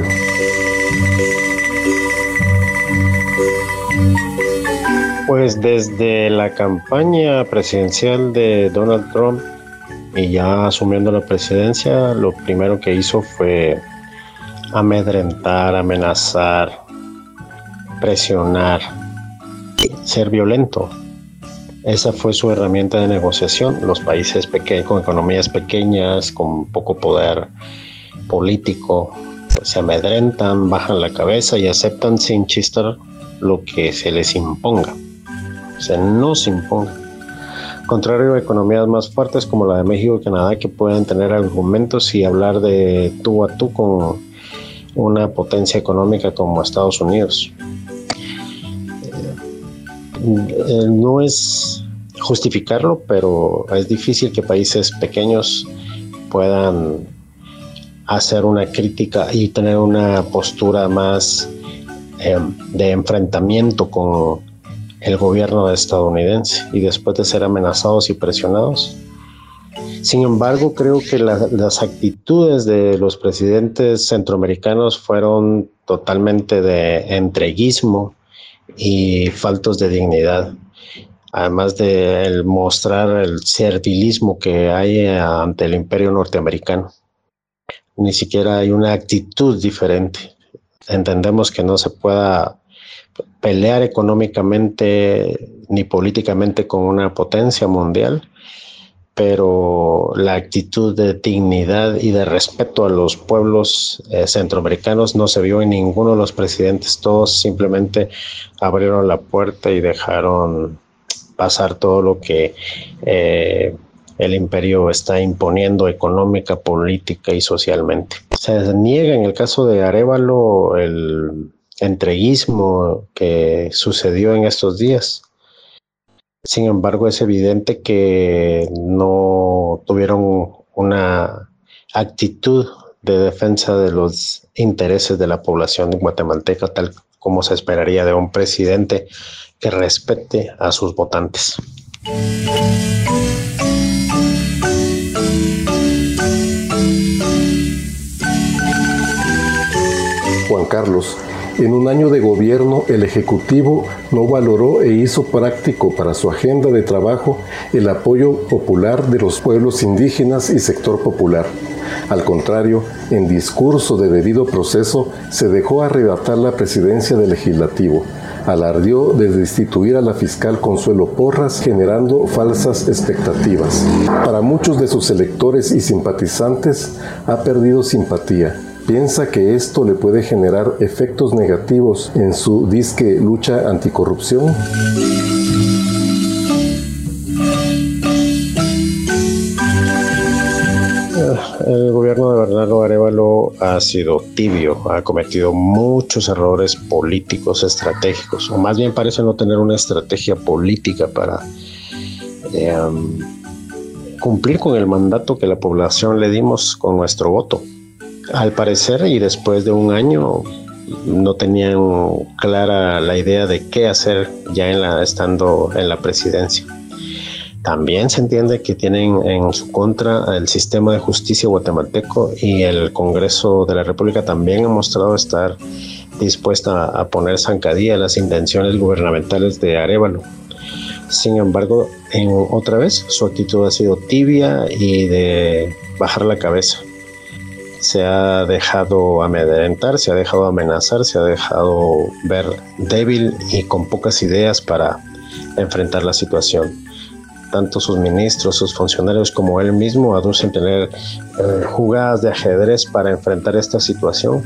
Pues desde la campaña presidencial de Donald Trump y ya asumiendo la presidencia, lo primero que hizo fue amedrentar, amenazar, presionar, ser violento. Esa fue su herramienta de negociación. Los países pequeños, con economías pequeñas, con poco poder político, pues se amedrentan, bajan la cabeza y aceptan sin chistar lo que se les imponga. O sea, no se imponga. Contrario a economías más fuertes como la de México y Canadá, que pueden tener argumentos y hablar de tú a tú con una potencia económica como Estados Unidos. Eh, no es justificarlo, pero es difícil que países pequeños puedan hacer una crítica y tener una postura más eh, de enfrentamiento con el gobierno estadounidense y después de ser amenazados y presionados. Sin embargo, creo que la, las actitudes de los presidentes centroamericanos fueron totalmente de entreguismo y faltos de dignidad, además de el mostrar el servilismo que hay ante el imperio norteamericano. ni siquiera hay una actitud diferente. Entendemos que no se pueda pelear económicamente ni políticamente con una potencia mundial, pero la actitud de dignidad y de respeto a los pueblos eh, centroamericanos no se vio en ninguno de los presidentes. Todos simplemente abrieron la puerta y dejaron pasar todo lo que eh, el imperio está imponiendo económica, política y socialmente. Se niega en el caso de Arévalo el entreguismo que sucedió en estos días. Sin embargo, es evidente que no tuvieron una actitud de defensa de los intereses de la población guatemalteca, tal como se esperaría de un presidente que respete a sus votantes. Juan Carlos, en un año de gobierno, el Ejecutivo no valoró e hizo práctico para su agenda de trabajo el apoyo popular de los pueblos indígenas y sector popular. Al contrario, en discurso de debido proceso, se dejó arrebatar la presidencia del Legislativo. Alardeó de destituir a la fiscal Consuelo Porras, generando falsas expectativas. Para muchos de sus electores y simpatizantes, ha perdido simpatía. Piensa que esto le puede generar efectos negativos en su disque lucha anticorrupción. El gobierno de Bernardo Arévalo ha sido tibio, ha cometido muchos errores políticos, estratégicos, o más bien parece no tener una estrategia política para eh, cumplir con el mandato que la población le dimos con nuestro voto. Al parecer, y después de un año, no tenían clara la idea de qué hacer ya en la, estando en la presidencia. También se entiende que tienen en su contra el sistema de justicia guatemalteco, y el Congreso de la República también ha mostrado estar dispuesta a poner zancadilla a las intenciones gubernamentales de Arévalo. Sin embargo, en, otra vez, su actitud ha sido tibia y de bajar la cabeza. Se ha dejado amedrentar, se ha dejado amenazar, se ha dejado ver débil y con pocas ideas para enfrentar la situación. Tanto sus ministros, sus funcionarios como él mismo aducen tener eh, jugadas de ajedrez para enfrentar esta situación,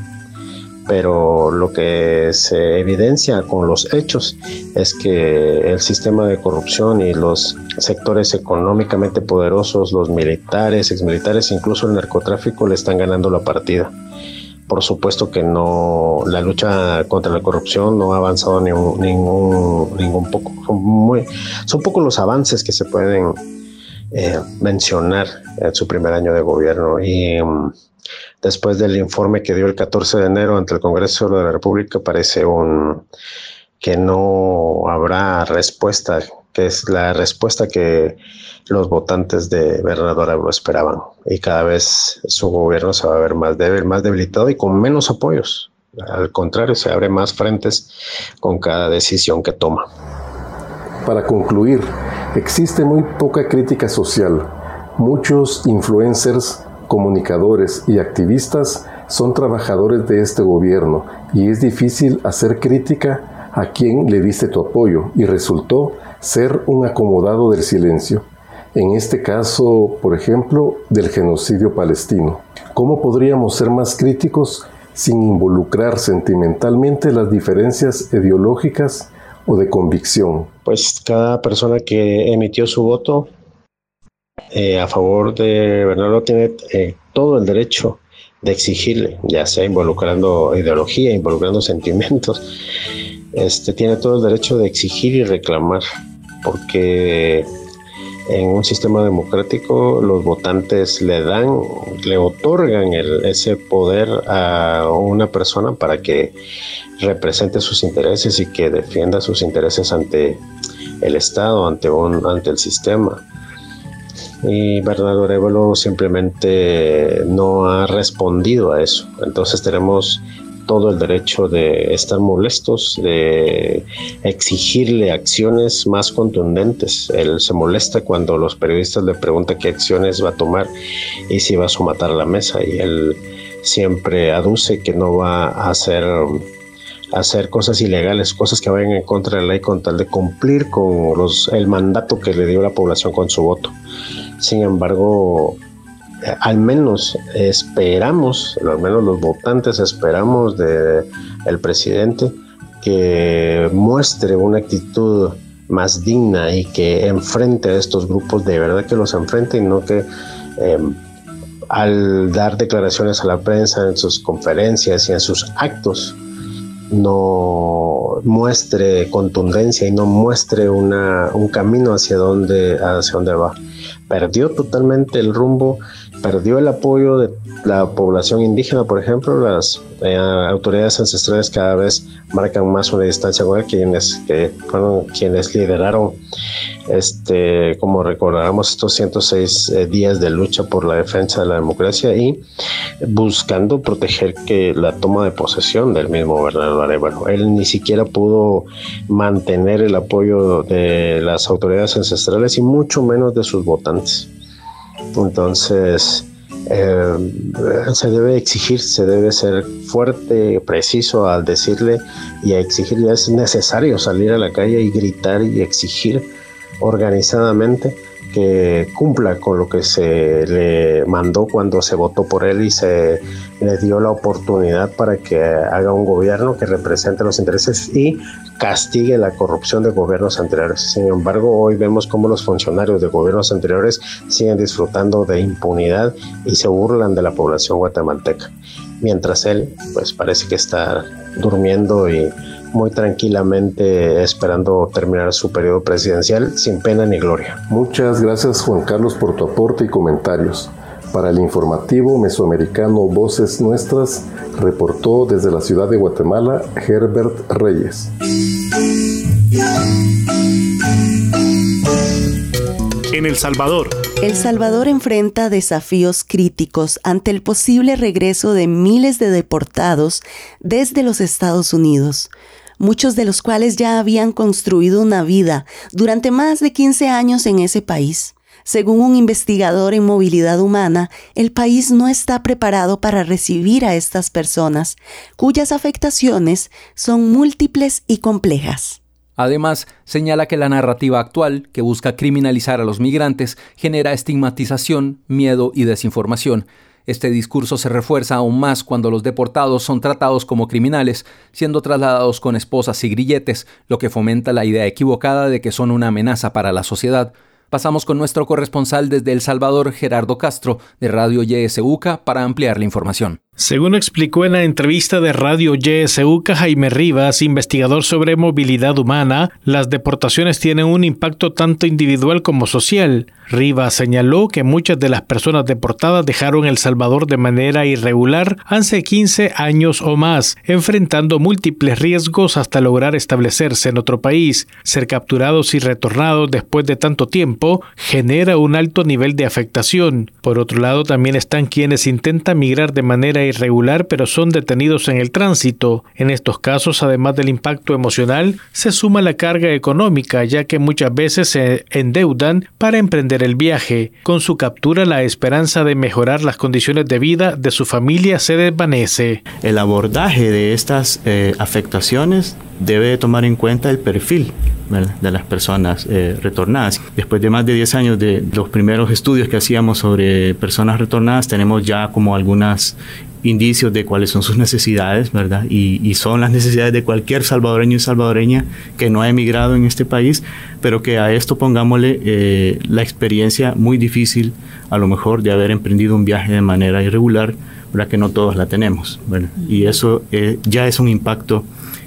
pero lo que se evidencia con los hechos es que el sistema de corrupción y los sectores económicamente poderosos, los militares, exmilitares, incluso el narcotráfico, le están ganando la partida. Por supuesto que no, la lucha contra la corrupción no ha avanzado ni un, ningún, ningún poco. Son, muy, son pocos los avances que se pueden eh, mencionar en su primer año de gobierno. Y um, después del informe que dio el catorce de enero ante el Congreso de la República, parece un, que no habrá respuesta, que es la respuesta que los votantes de Bernardo Arévalo esperaban, y cada vez su gobierno se va a ver más débil, más debilitado y con menos apoyos. Al contrario, se abre más frentes con cada decisión que toma. Para concluir, existe muy poca crítica social. Muchos influencers, comunicadores y activistas son trabajadores de este gobierno, y es difícil hacer crítica a quien le diste tu apoyo y resultó ser un acomodado del silencio. En este caso, por ejemplo, del genocidio palestino. ¿Cómo podríamos ser más críticos sin involucrar sentimentalmente las diferencias ideológicas o de convicción? Pues cada persona que emitió su voto eh, a favor de Bernardo tiene eh, todo el derecho de exigirle, ya sea involucrando ideología, involucrando sentimientos, este, tiene todo el derecho de exigir y reclamar, porque en un sistema democrático los votantes le dan, le otorgan el, ese poder a una persona para que represente sus intereses y que defienda sus intereses ante el Estado, ante, un, ante el sistema. Y Bernardo Arévalo simplemente no ha respondido a eso. Entonces tenemos todo el derecho de estar molestos, de exigirle acciones más contundentes. Él se molesta cuando los periodistas le preguntan qué acciones va a tomar y si va a someter a la mesa, y él siempre aduce que no va a hacer, a hacer cosas ilegales, cosas que vayan en contra de la ley, con tal de cumplir con los, el mandato que le dio la población con su voto. Sin embargo, al menos esperamos, al menos los votantes esperamos de el presidente que muestre una actitud más digna y que enfrente a estos grupos, de verdad que los enfrente, y no que eh, al dar declaraciones a la prensa en sus conferencias y en sus actos no muestre contundencia y no muestre una, un camino hacia dónde, hacia dónde va. Perdió totalmente el rumbo, perdió el apoyo de la población indígena, por ejemplo. Las eh, autoridades ancestrales cada vez marcan más una distancia con él, quienes que fueron quienes lideraron, este, como recordaremos, estos ciento seis eh, días de lucha por la defensa de la democracia y buscando proteger que la toma de posesión del mismo Bernardo Arévalo. Él ni siquiera pudo mantener el apoyo de las autoridades ancestrales y mucho menos de sus votantes. Entonces, eh, se debe exigir, se debe ser fuerte, preciso al decirle y a exigirle. Es necesario salir a la calle y gritar y exigir organizadamente que cumpla con lo que se le mandó cuando se votó por él y se le dio la oportunidad para que haga un gobierno que represente los intereses y castigue la corrupción de gobiernos anteriores. Sin embargo, hoy vemos cómo los funcionarios de gobiernos anteriores siguen disfrutando de impunidad y se burlan de la población guatemalteca, mientras él pues parece que está durmiendo y muy tranquilamente esperando terminar su periodo presidencial sin pena ni gloria. Muchas gracias, Juan Carlos, por tu aporte y comentarios. Para el informativo mesoamericano Voces Nuestras, reportó desde la ciudad de Guatemala Herbert Reyes. En El Salvador. El Salvador enfrenta desafíos críticos ante el posible regreso de miles de deportados desde los Estados Unidos, muchos de los cuales ya habían construido una vida durante más de quince años en ese país. Según un investigador en movilidad humana, el país no está preparado para recibir a estas personas, cuyas afectaciones son múltiples y complejas. Además, señala que la narrativa actual, que busca criminalizar a los migrantes, genera estigmatización, miedo y desinformación. Este discurso se refuerza aún más cuando los deportados son tratados como criminales, siendo trasladados con esposas y grilletes, lo que fomenta la idea equivocada de que son una amenaza para la sociedad. Pasamos con nuestro corresponsal desde El Salvador, Gerardo Castro, de Radio Y S U C A, para ampliar la información. Según explicó en la entrevista de Radio Y S U C A Jaime Rivas, investigador sobre movilidad humana, las deportaciones tienen un impacto tanto individual como social. Rivas señaló que muchas de las personas deportadas dejaron El Salvador de manera irregular hace quince años o más, enfrentando múltiples riesgos hasta lograr establecerse en otro país. Ser capturados y retornados después de tanto tiempo genera un alto nivel de afectación. Por otro lado, también están quienes intentan migrar de manera irregular pero son detenidos en el tránsito. En estos casos, además del impacto emocional, se suma la carga económica, ya que muchas veces se endeudan para emprender el viaje. Con su captura, la esperanza de mejorar las condiciones de vida de su familia se desvanece. El abordaje de estas eh, afectaciones debe tomar en cuenta el perfil, ¿verdad?, de las personas eh, retornadas. Después de más de diez años de los primeros estudios que hacíamos sobre personas retornadas, tenemos ya como algunos indicios de cuáles son sus necesidades, ¿verdad? Y, y son las necesidades de cualquier salvadoreño y salvadoreña que no ha emigrado en este país, pero que a esto pongámosle eh, la experiencia muy difícil, a lo mejor, de haber emprendido un viaje de manera irregular, ¿verdad?, que no todos la tenemos, ¿verdad? Y eso eh, ya es un impacto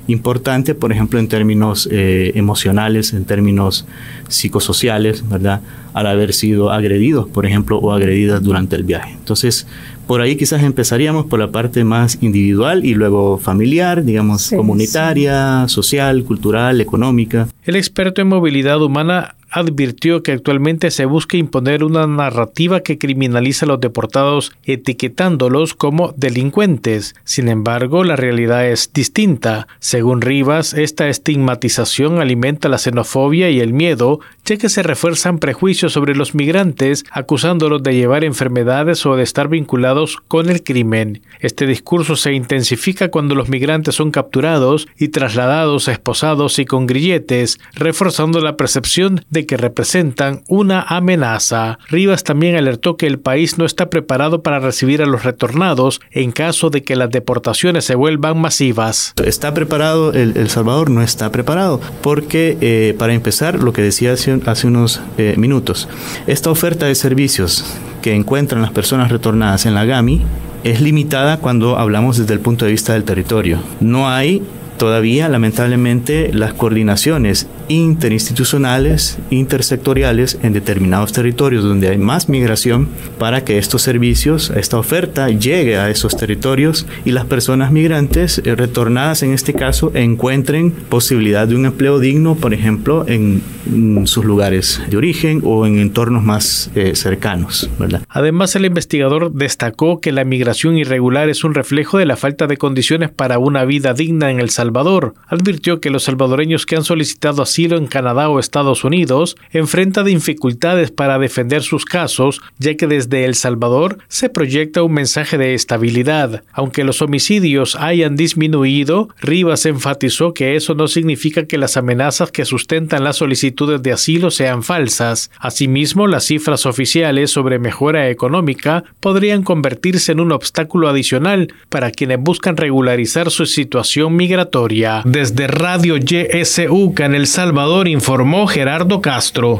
importante, por ejemplo, en términos eh, emocionales, en términos psicosociales, ¿verdad? Al haber sido agredidos, por ejemplo, o agredidas durante el viaje. Entonces, por ahí quizás empezaríamos por la parte más individual y luego familiar, digamos, sí, comunitaria, sí. social, cultural, económica. El experto en movilidad humana advirtió que actualmente se busca imponer una narrativa que criminaliza a los deportados etiquetándolos como delincuentes. Sin embargo, la realidad es distinta. Según Rivas, esta estigmatización alimenta la xenofobia y el miedo, ya que se refuerzan prejuicios sobre los migrantes, acusándolos de llevar enfermedades o de estar vinculados con el crimen. Este discurso se intensifica cuando los migrantes son capturados y trasladados, esposados y con grilletes, reforzando la percepción de que representan una amenaza. Rivas también alertó que el país no está preparado para recibir a los retornados en caso de que las deportaciones se vuelvan masivas. ¿Está preparado? El, el Salvador no está preparado porque, eh, para empezar, lo que decía hace, hace unos eh, minutos, esta oferta de servicios que encuentran las personas retornadas en la GAMI es limitada cuando hablamos desde el punto de vista del territorio. No hay todavía, lamentablemente, las coordinaciones interinstitucionales, intersectoriales en determinados territorios donde hay más migración para que estos servicios, esta oferta llegue a esos territorios y las personas migrantes eh, retornadas en este caso encuentren posibilidad de un empleo digno, por ejemplo, en, en sus lugares de origen o en entornos más eh, cercanos, ¿verdad? Además, el investigador destacó que la migración irregular es un reflejo de la falta de condiciones para una vida digna en El Salvador. Advirtió que los salvadoreños que han solicitado asilo en Canadá o Estados Unidos enfrentan dificultades para defender sus casos, ya que desde El Salvador se proyecta un mensaje de estabilidad. Aunque los homicidios hayan disminuido, Rivas enfatizó que eso no significa que las amenazas que sustentan las solicitudes de asilo sean falsas. Asimismo, las cifras oficiales sobre mejora económica podrían convertirse en un obstáculo adicional para quienes buscan regularizar su situación migratoria. Desde Radio Y S U C A en El Salvador informó Gerardo Castro.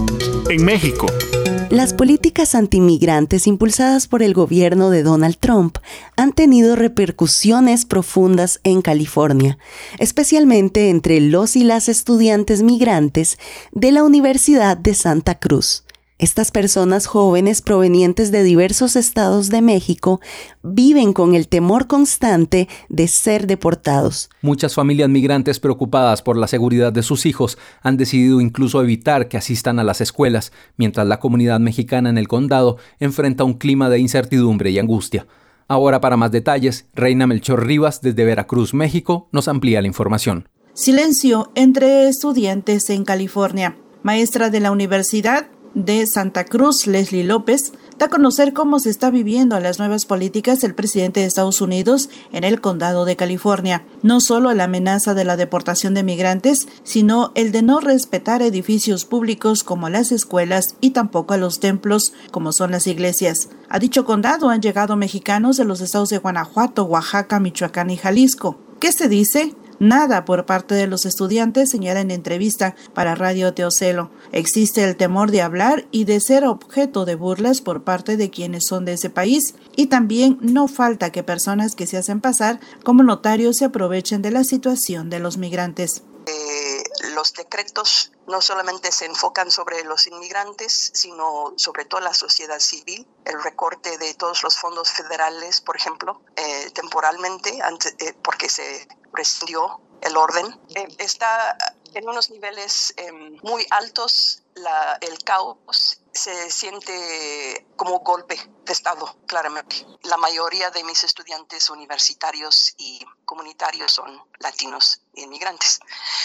En México, las políticas antimigrantes impulsadas por el gobierno de Donald Trump han tenido repercusiones profundas en California, especialmente entre los y las estudiantes migrantes de la Universidad de Santa Cruz. Estas personas jóvenes provenientes de diversos estados de México viven con el temor constante de ser deportados. Muchas familias migrantes preocupadas por la seguridad de sus hijos han decidido incluso evitar que asistan a las escuelas, mientras la comunidad mexicana en el condado enfrenta un clima de incertidumbre y angustia. Ahora, para más detalles, Reina Melchor Rivas, desde Veracruz, México, nos amplía la información. Silencio entre estudiantes en California. Maestra de la Universidad de Santa Cruz, Leslie López, da a conocer cómo se está viviendo las nuevas políticas del presidente de Estados Unidos en el condado de California. No solo la amenaza de la deportación de migrantes, sino el de no respetar edificios públicos como las escuelas y tampoco a los templos como son las iglesias. A dicho condado han llegado mexicanos de los estados de Guanajuato, Oaxaca, Michoacán y Jalisco. ¿Qué se dice? Nada por parte de los estudiantes, señala en entrevista para Radio Teocelo. Existe el temor de hablar y de ser objeto de burlas por parte de quienes son de ese país, y también no falta que personas que se hacen pasar como notarios se aprovechen de la situación de los migrantes. Eh, los decretos no solamente se enfocan sobre los inmigrantes, sino sobre toda la sociedad civil. El recorte de todos los fondos federales, por ejemplo, eh, temporalmente, antes, eh, porque se rescindió el orden, eh, está en unos niveles eh, muy altos. La, el caos se siente como golpe de Estado, claramente. La mayoría de mis estudiantes universitarios y comunitarios son latinos e inmigrantes.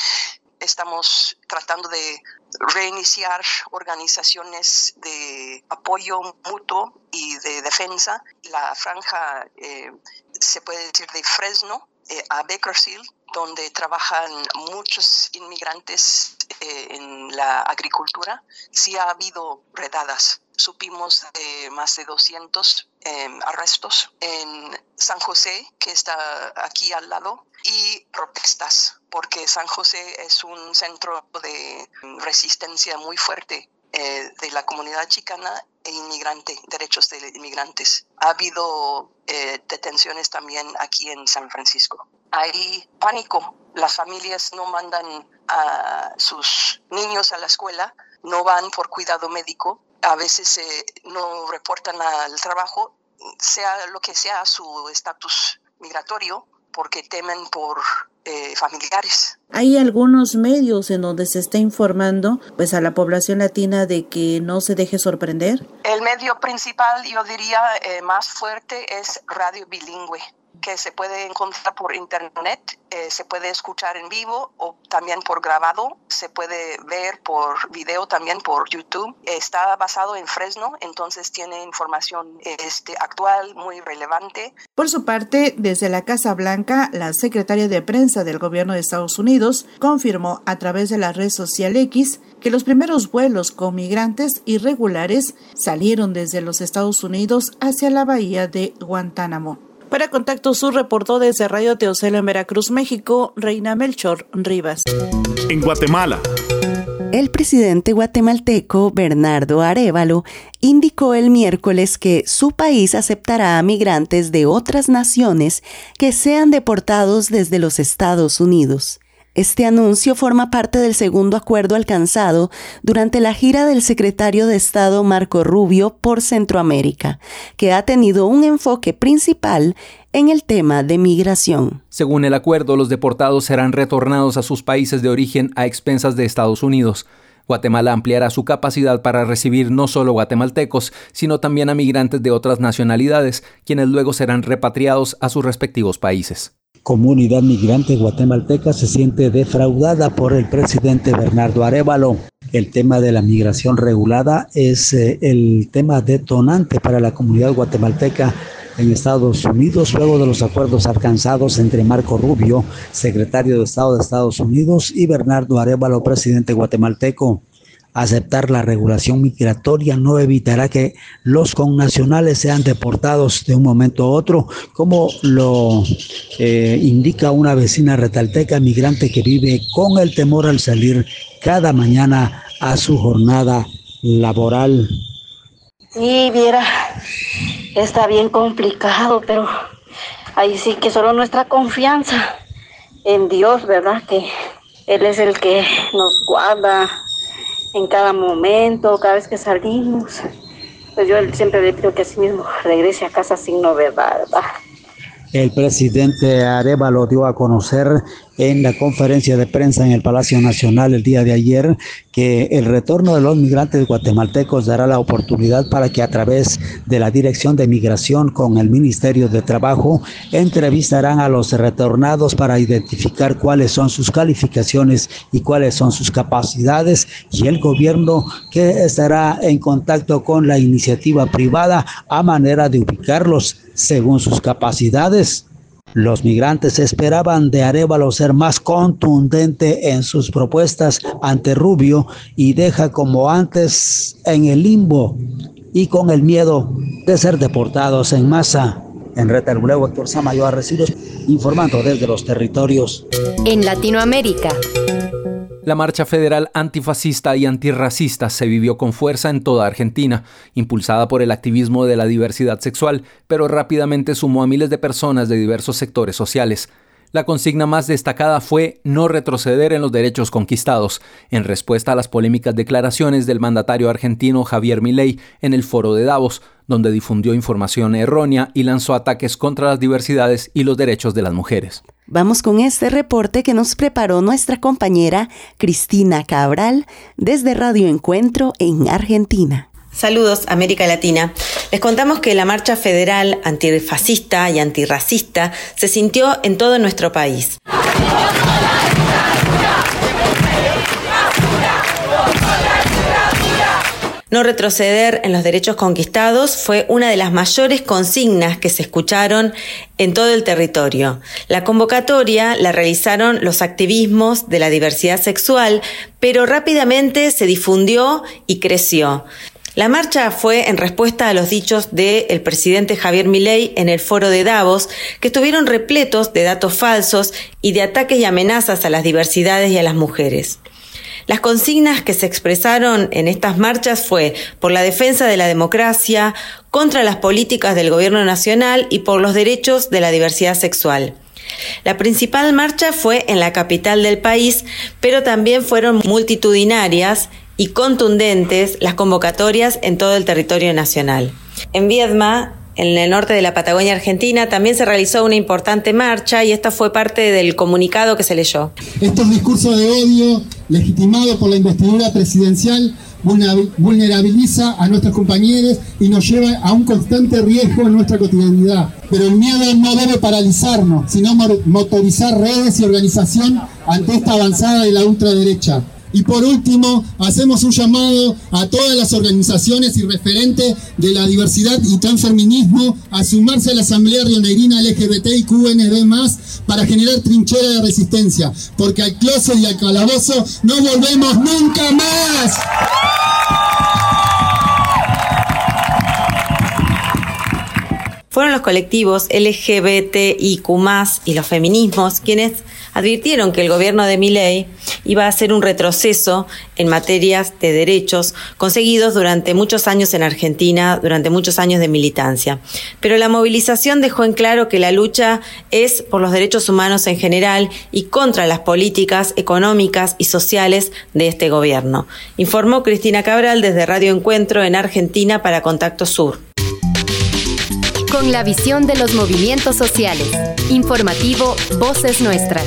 Estamos tratando de reiniciar organizaciones de apoyo mutuo y de defensa. La franja, eh, se puede decir, de Fresno eh, a Bakersfield, donde trabajan muchos inmigrantes eh, en la agricultura. Sí ha habido redadas. Supimos de más de doscientos eh, arrestos en San José, que está aquí al lado, y protestas, porque San José es un centro de resistencia muy fuerte eh, de la comunidad chicana e inmigrante, derechos de inmigrantes. Ha habido eh, detenciones también aquí en San Francisco. Hay pánico. Las familias no mandan a sus niños a la escuela, no van por cuidado médico, a veces eh, no reportan al trabajo, sea lo que sea su estatus migratorio, porque temen por eh, familiares. Hay algunos medios en donde se está informando pues a la población latina de que no se deje sorprender. El medio principal, yo diría, eh, más fuerte es Radio Bilingüe, que se puede encontrar por internet, eh, se puede escuchar en vivo o también por grabado, se puede ver por video también por YouTube. Está basado en Fresno, entonces tiene información este, actual, muy relevante. Por su parte, desde la Casa Blanca, la secretaria de prensa del gobierno de Estados Unidos confirmó a través de la red social X que los primeros vuelos con migrantes irregulares salieron desde los Estados Unidos hacia la bahía de Guantánamo. Para Contacto Sur reportó desde Radio Teocelo en Veracruz, México, Reina Melchor Rivas. En Guatemala. El presidente guatemalteco Bernardo Arévalo indicó el miércoles que su país aceptará a migrantes de otras naciones que sean deportados desde los Estados Unidos. Este anuncio forma parte del segundo acuerdo alcanzado durante la gira del secretario de Estado Marco Rubio por Centroamérica, que ha tenido un enfoque principal en el tema de migración. Según el acuerdo, los deportados serán retornados a sus países de origen a expensas de Estados Unidos. Guatemala ampliará su capacidad para recibir no solo guatemaltecos, sino también a migrantes de otras nacionalidades, quienes luego serán repatriados a sus respectivos países. Comunidad migrante guatemalteca se siente defraudada por el presidente Bernardo Arévalo. El tema de la migración regulada es eh, el tema detonante para la comunidad guatemalteca en Estados Unidos, luego de los acuerdos alcanzados entre Marco Rubio, secretario de Estado de Estados Unidos, y Bernardo Arévalo, presidente guatemalteco. Aceptar la regulación migratoria no evitará que los connacionales sean deportados de un momento a otro, como lo eh, indica una vecina retalteca migrante que vive con el temor al salir cada mañana a su jornada laboral. Sí, viera, está bien complicado, pero ahí sí que solo nuestra confianza en Dios, ¿verdad? Que Él es el que nos guarda en cada momento, cada vez que salimos. Pues yo siempre le pido que así mismo regrese a casa sin novedad, ¿verdad? El presidente Arévalo dio a conocer en la conferencia de prensa en el Palacio Nacional el día de ayer que el retorno de los migrantes guatemaltecos dará la oportunidad para que a través de la Dirección de Migración con el Ministerio de Trabajo entrevistarán a los retornados para identificar cuáles son sus calificaciones y cuáles son sus capacidades, y el gobierno que estará en contacto con la iniciativa privada a manera de ubicarlos según sus capacidades. Los migrantes esperaban de Arévalo ser más contundente en sus propuestas ante Rubio y deja como antes en el limbo y con el miedo de ser deportados en masa. En Retaluleu, Héctor Samayo Arrecidos, informando desde los territorios. En Latinoamérica. La marcha federal antifascista y antirracista se vivió con fuerza en toda Argentina, impulsada por el activismo de la diversidad sexual, pero rápidamente sumó a miles de personas de diversos sectores sociales. La consigna más destacada fue no retroceder en los derechos conquistados, en respuesta a las polémicas declaraciones del mandatario argentino Javier Milei en el Foro de Davos, donde difundió información errónea y lanzó ataques contra las diversidades y los derechos de las mujeres. Vamos con este reporte que nos preparó nuestra compañera Cristina Cabral desde Radio Encuentro en Argentina. Saludos, América Latina. Les contamos que la marcha federal antifascista y antirracista se sintió en todo nuestro país. No retroceder en los derechos conquistados fue una de las mayores consignas que se escucharon en todo el territorio. La convocatoria la realizaron los activismos de la diversidad sexual, pero rápidamente se difundió y creció. La marcha fue en respuesta a los dichos del presidente Javier Milei en el Foro de Davos, que estuvieron repletos de datos falsos y de ataques y amenazas a las diversidades y a las mujeres. Las consignas que se expresaron en estas marchas fue por la defensa de la democracia, contra las políticas del gobierno nacional y por los derechos de la diversidad sexual. La principal marcha fue en la capital del país, pero también fueron multitudinarias y contundentes las convocatorias en todo el territorio nacional. En Viedma, en el norte de la Patagonia Argentina, también se realizó una importante marcha y esta fue parte del comunicado que se leyó. Estos discursos de odio, legitimados por la investidura presidencial, vulnerabiliza a nuestros compañeros y nos lleva a un constante riesgo en nuestra cotidianidad. Pero el miedo no debe paralizarnos, sino motorizar redes y organización ante esta avanzada de la ultraderecha. Y por último, hacemos un llamado a todas las organizaciones y referentes de la diversidad y transfeminismo a sumarse a la Asamblea Rionegrina L G B T I Q N B más, para generar trinchera de resistencia, porque al closet y al calabozo no volvemos nunca más. Fueron los colectivos L G B T I Q más, y los feminismos quienes advirtieron que el gobierno de Milei iba a hacer un retroceso en materias de derechos conseguidos durante muchos años en Argentina, durante muchos años de militancia. Pero la movilización dejó en claro que la lucha es por los derechos humanos en general y contra las políticas económicas y sociales de este gobierno. Informó Cristina Cabral desde Radio Encuentro en Argentina para Contacto Sur. Con la visión de los movimientos sociales. Informativo Voces Nuestras.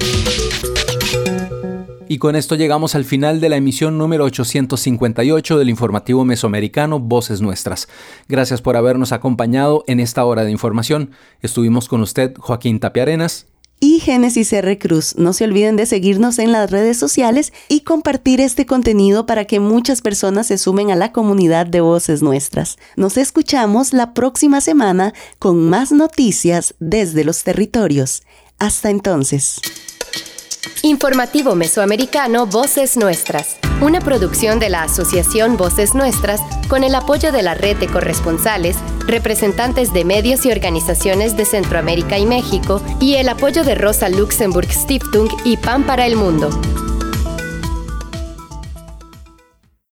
Y con esto llegamos al final de la emisión número ochocientos cincuenta y ocho del informativo mesoamericano Voces Nuestras. Gracias por habernos acompañado en esta hora de información. Estuvimos con usted, Joaquín Tapia Arenas y Génesis R. Cruz. No se olviden de seguirnos en las redes sociales y compartir este contenido para que muchas personas se sumen a la comunidad de Voces Nuestras. Nos escuchamos la próxima semana con más noticias desde los territorios. Hasta entonces. Informativo Mesoamericano Voces Nuestras, una producción de la Asociación Voces Nuestras con el apoyo de la Red de Corresponsales, representantes de medios y organizaciones de Centroamérica y México y el apoyo de Rosa Luxemburg Stiftung y Pan para el Mundo.